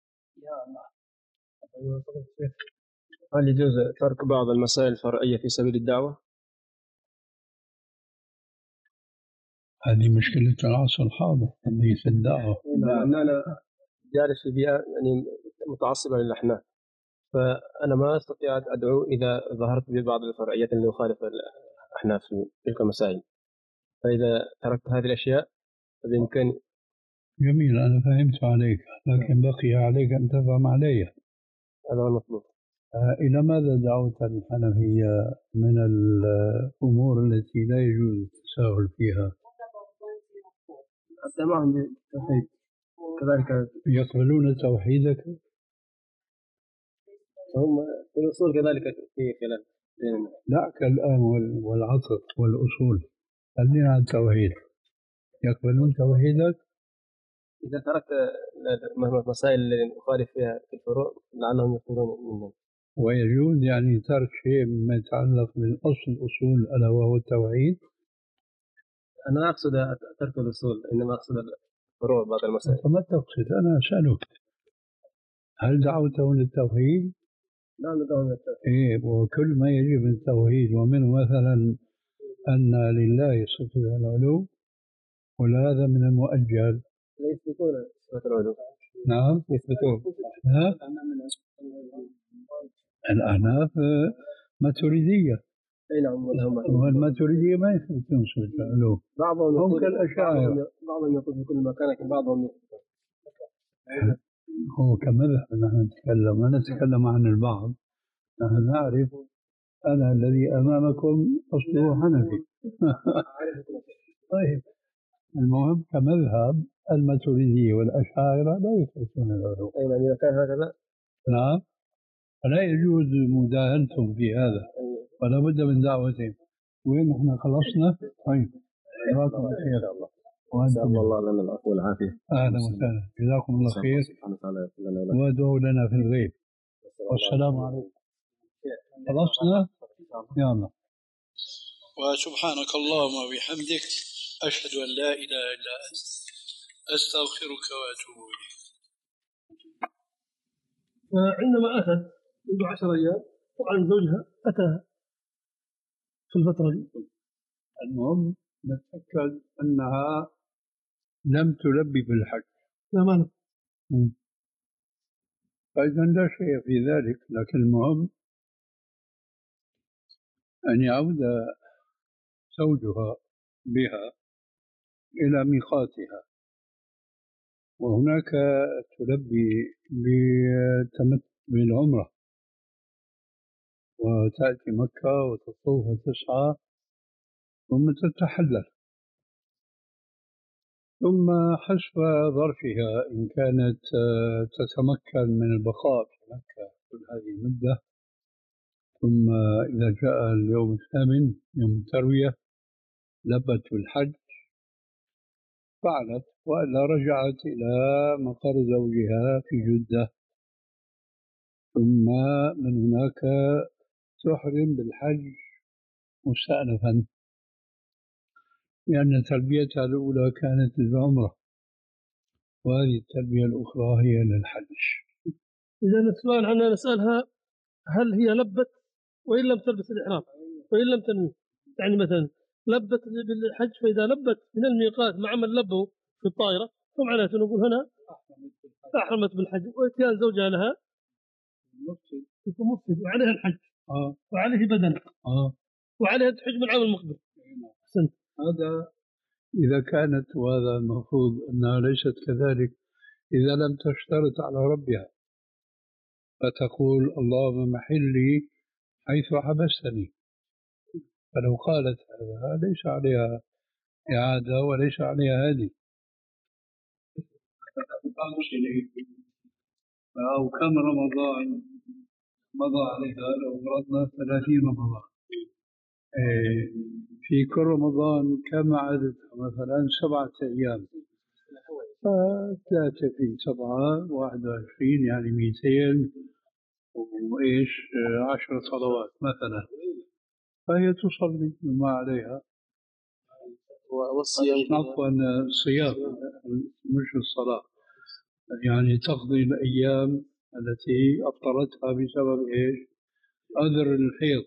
هل يجوز ترك بعض المسائل الفرعية في سبيل الدعوة؟ هذه مشكلة العصر الحاضر في الدعوة. أنا جالس في بيئة يعني متعصبة للأحناف، فأنا ما أستطيع أدعو إذا ظهرت ببعض الفرعيات اللي يخالف الأحناف في تلك المسائل، فإذا تركت هذه الأشياء بإمكاني. جميل، أنا فهمت عليك، لكن بقي عليك أن تفهم علي. هذا هو المطلوب. إلى ماذا دعوت الحنفية من الأمور التي لا يجوز التساهل فيها؟ حتى معهم بالتوحيد كذلك. يقبلون توحيدك؟ هم في الأصول كذلك في خلاف. دعك الآن والعطف والأصول، خلينا على التوحيد. يقبلون توحيدك؟ إذا تركت مسائل اللي نخالف فيها في الفروع لعلهم يقبلون منها. ويجوز يعني ترك شيء مما يتعلق بالأصل الأصول ألا وهو التوحيد؟ أنا أقصد ترك الأصول، إنما أقصد الفروع بعض المسائل. فما تقصد؟ أنا أسألك هل دعوتهم للتوحيد؟ لا ندعو من التوحيد. إيه، وكل ما يجب من التوحيد، ومنه مثلا أن لله صفة العلو، وهذا من المؤجل. يثبتون صفة العلو. نعم يثبتون. ها؟ الأحناف ماتريدية. أي نعم. والماتريدية ما يثبتون صفة العلو. بعضهم هم يقول كالأشاعرة. بعضهم يقول في كل مكان، لكن بعضهم يثبتون. هو كمذهب نحن نتكلم، ما نتكلم عن البعض. نحن نعرف أنا الذي أمامكم أصله حنفي. طيب، المهم كمذهب الماتريدية والأشاعرة لا يثبتون العلو. أي نعم. إذا كان هكذا نعم، فلا يجوز مداهنتهم في هذا، ولا بد من دعوتهم. وين احنا خلصنا؟ طيب، جزاكم الله خير. إن شاء الله. وأنتم الله لنا العفو والعافية. أهلا وسهلا، جزاكم الله خير، وادعوا لنا في الغيب. والسلام عليكم. خلصنا؟ يلا. وسبحانك اللهم وبحمدك أشهد أن لا إله إلا أنت أستغفرك وأتوب إليك. فعندما أتت منذ عشر أيام طبعا زوجها أتاها في الفترة دي. المهم نتأكد أنها لم تلبي بالحج. لا مانع. فإذا لا شيء في ذلك، لكن المهم أن يعود زوجها بها إلى ميقاتها، وهناك تلبي بالعمرة وتأتي مكة وتطوف وتسعى ثم تتحلل، ثم حسب ظرفها إن كانت تتمكن من البقاء في مكة كل هذه المدة، ثم إذا جاء اليوم الثامن يوم التروية لبت بالحج فعلت، وإلا رجعت إلى مقر زوجها في جدة، ثم من هناك تحرم بالحج مستأنفا، لأن تلبيتها الأولى كانت للعمرة، وهذه التلبية الأخرى هي للحج. إذا السؤال أنا نسألها هل هي لبت وإن لم تلبس الإحرام وإن لم تنوي؟ يعني مثلا لبت بالحج، فإذا لبت من الميقات مع من لبوا في الطائرة فمعناته نقول هنا أحرمت بالحج، وإتيان زوجها لها يكون مفسد وعليها الحج آه. وعليه بدن آه. وعليها تحج بالعام المقبل. أحسنت. هذا إذا كانت، وهذا المفروض أنها ليست كذلك إذا لم تشترط على ربها، فتقول اللهم محلي حيث حبستني، فلو قالت هذا ليس عليها إعادة وليس عليها هدي. أو كم رمضان مضى عليها لو فرضنا ثلاثين رمضان، في كل رمضان كم عددها؟ مثلا سبعة أيام، ثلاثة في سبعة واحد وعشرين، يعني مئتين وإيش عشر صلوات مثلا، فهي تصلي ما عليها. والصيام عفوا الصيام مش الصلاة، يعني تقضي الأيام التي أفطرتها بسبب إيش؟ عذر الحيض.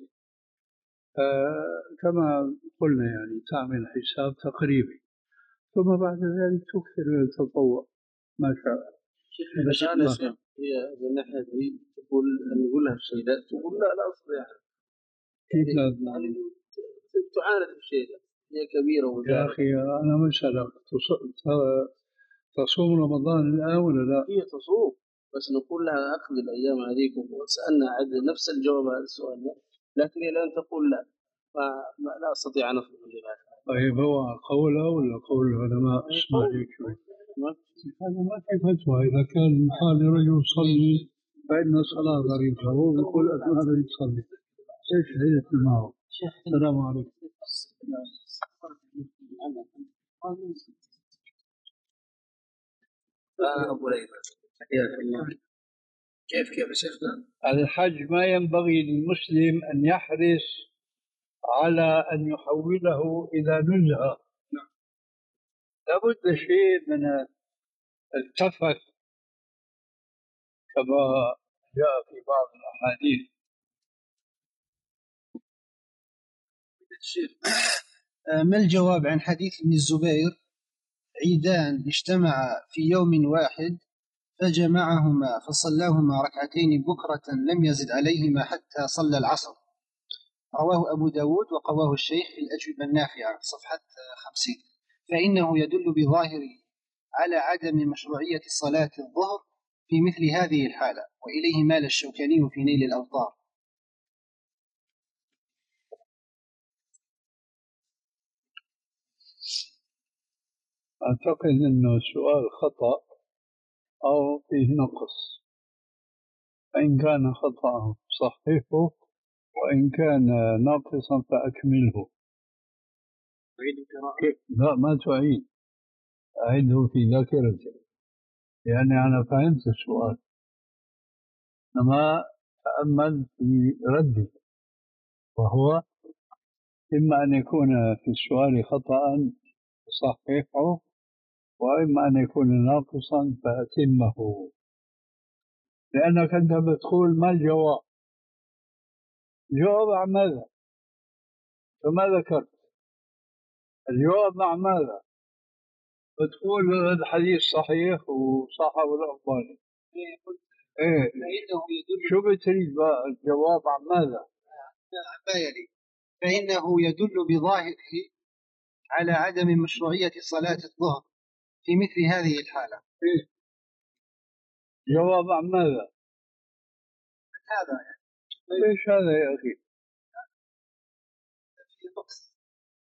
كما قلنا يعني تعمل حساب تقريبي، ثم بعد ذلك تكثر من التطوع ما شاء. شيخ هي من ناحية دي تقول أن يقول لها الشيء ده، تقول لا لا أصل يعني كيف لا يعني تعاند الشيء ده، هي كبيرة وجاهة. يا أخي أنا مسألة تصوم رمضان الآن ولا لا؟ هي تصوم، بس نقول لها أخذ الأيام هذيك، وسألنا عد نفس الجواب هذا السؤال ده، لكن إلى أن تقول لا فلا أستطيع أن أفهم الإجابة. طيب هو قولها ولا قول العلماء؟ اسمع لي شوي، هذا ما في فتوى. إذا كان قال رجل صلي فإن الصلاة ضريبة، هو يقول أنا أريد أصلي، إيش حدث معه؟ السلام عليكم. أبو ليلى حياك الله. كيف كيف يا شيخنا؟ الحج ما ينبغي للمسلم أن يحرص على أن يحوله إلى نزهة، لابد شيء من التفت كما جاء في بعض الأحاديث. ما الجواب عن حديث ابن الزبير عيدان اجتمعا في يوم واحد فجمعهما فصلاهما ركعتين بكرة لم يزد عليهما حتى صلى العصر؟ رواه أبو داود وقواه الشيخ في الأجوبة النافعة صفحة خمسين. فإنه يدل بظاهره على عدم مشروعية صلاة الظهر في مثل هذه الحالة، وإليه مال الشوكاني في نيل الأوطار. أعتقد أنه سؤال خطأ أو فيه نقص، فإن كان خطأ صححه وإن كان ناقصا فأكمله. لا ما تعيد، أعيده في ذاكرتي يعني أنا فهمت السؤال، إنما تأمل في ردي، وهو إما أن يكون في السؤال خطأ صححه وإما أن يكون ناقصا فأتمه، لأنك أنت بتقول ما الجواب؟ الجواب عن ماذا؟ فما ذكرت الجواب مع ماذا؟ بتقول الحديث صحيح وصححه الألباني. إيه شو بتريد بقى الجواب عن ماذا؟ ما يلي فإنه يدل بظاهره على عدم مشروعية صلاة الظهر في مثل هذه الحالة. إيه؟ جواب عن ماذا؟ هذا يعني. ليش هذا يا أخي؟ في نقص.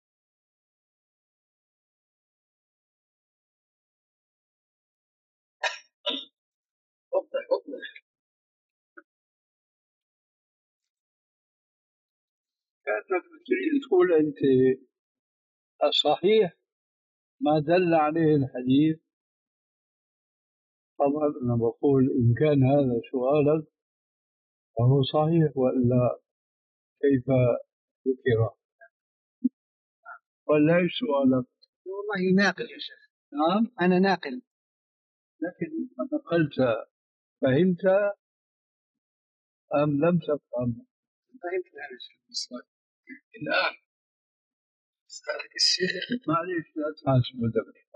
وضح وضح. كأنك بتريد تقول أنت الصحيح ما دل عليه الحديث. طبعا أنا بقول إن كان هذا سؤالك فهو صحيح، وإلا كيف ذكر؟ ولا إيش سؤالك؟ والله ناقل يا شيخ. نعم أنا ناقل، لكن نقلت فهمت أم لم تفهم؟ فهمت يعني الآن سألك الشيخ. معليش لا تحاسب دمي.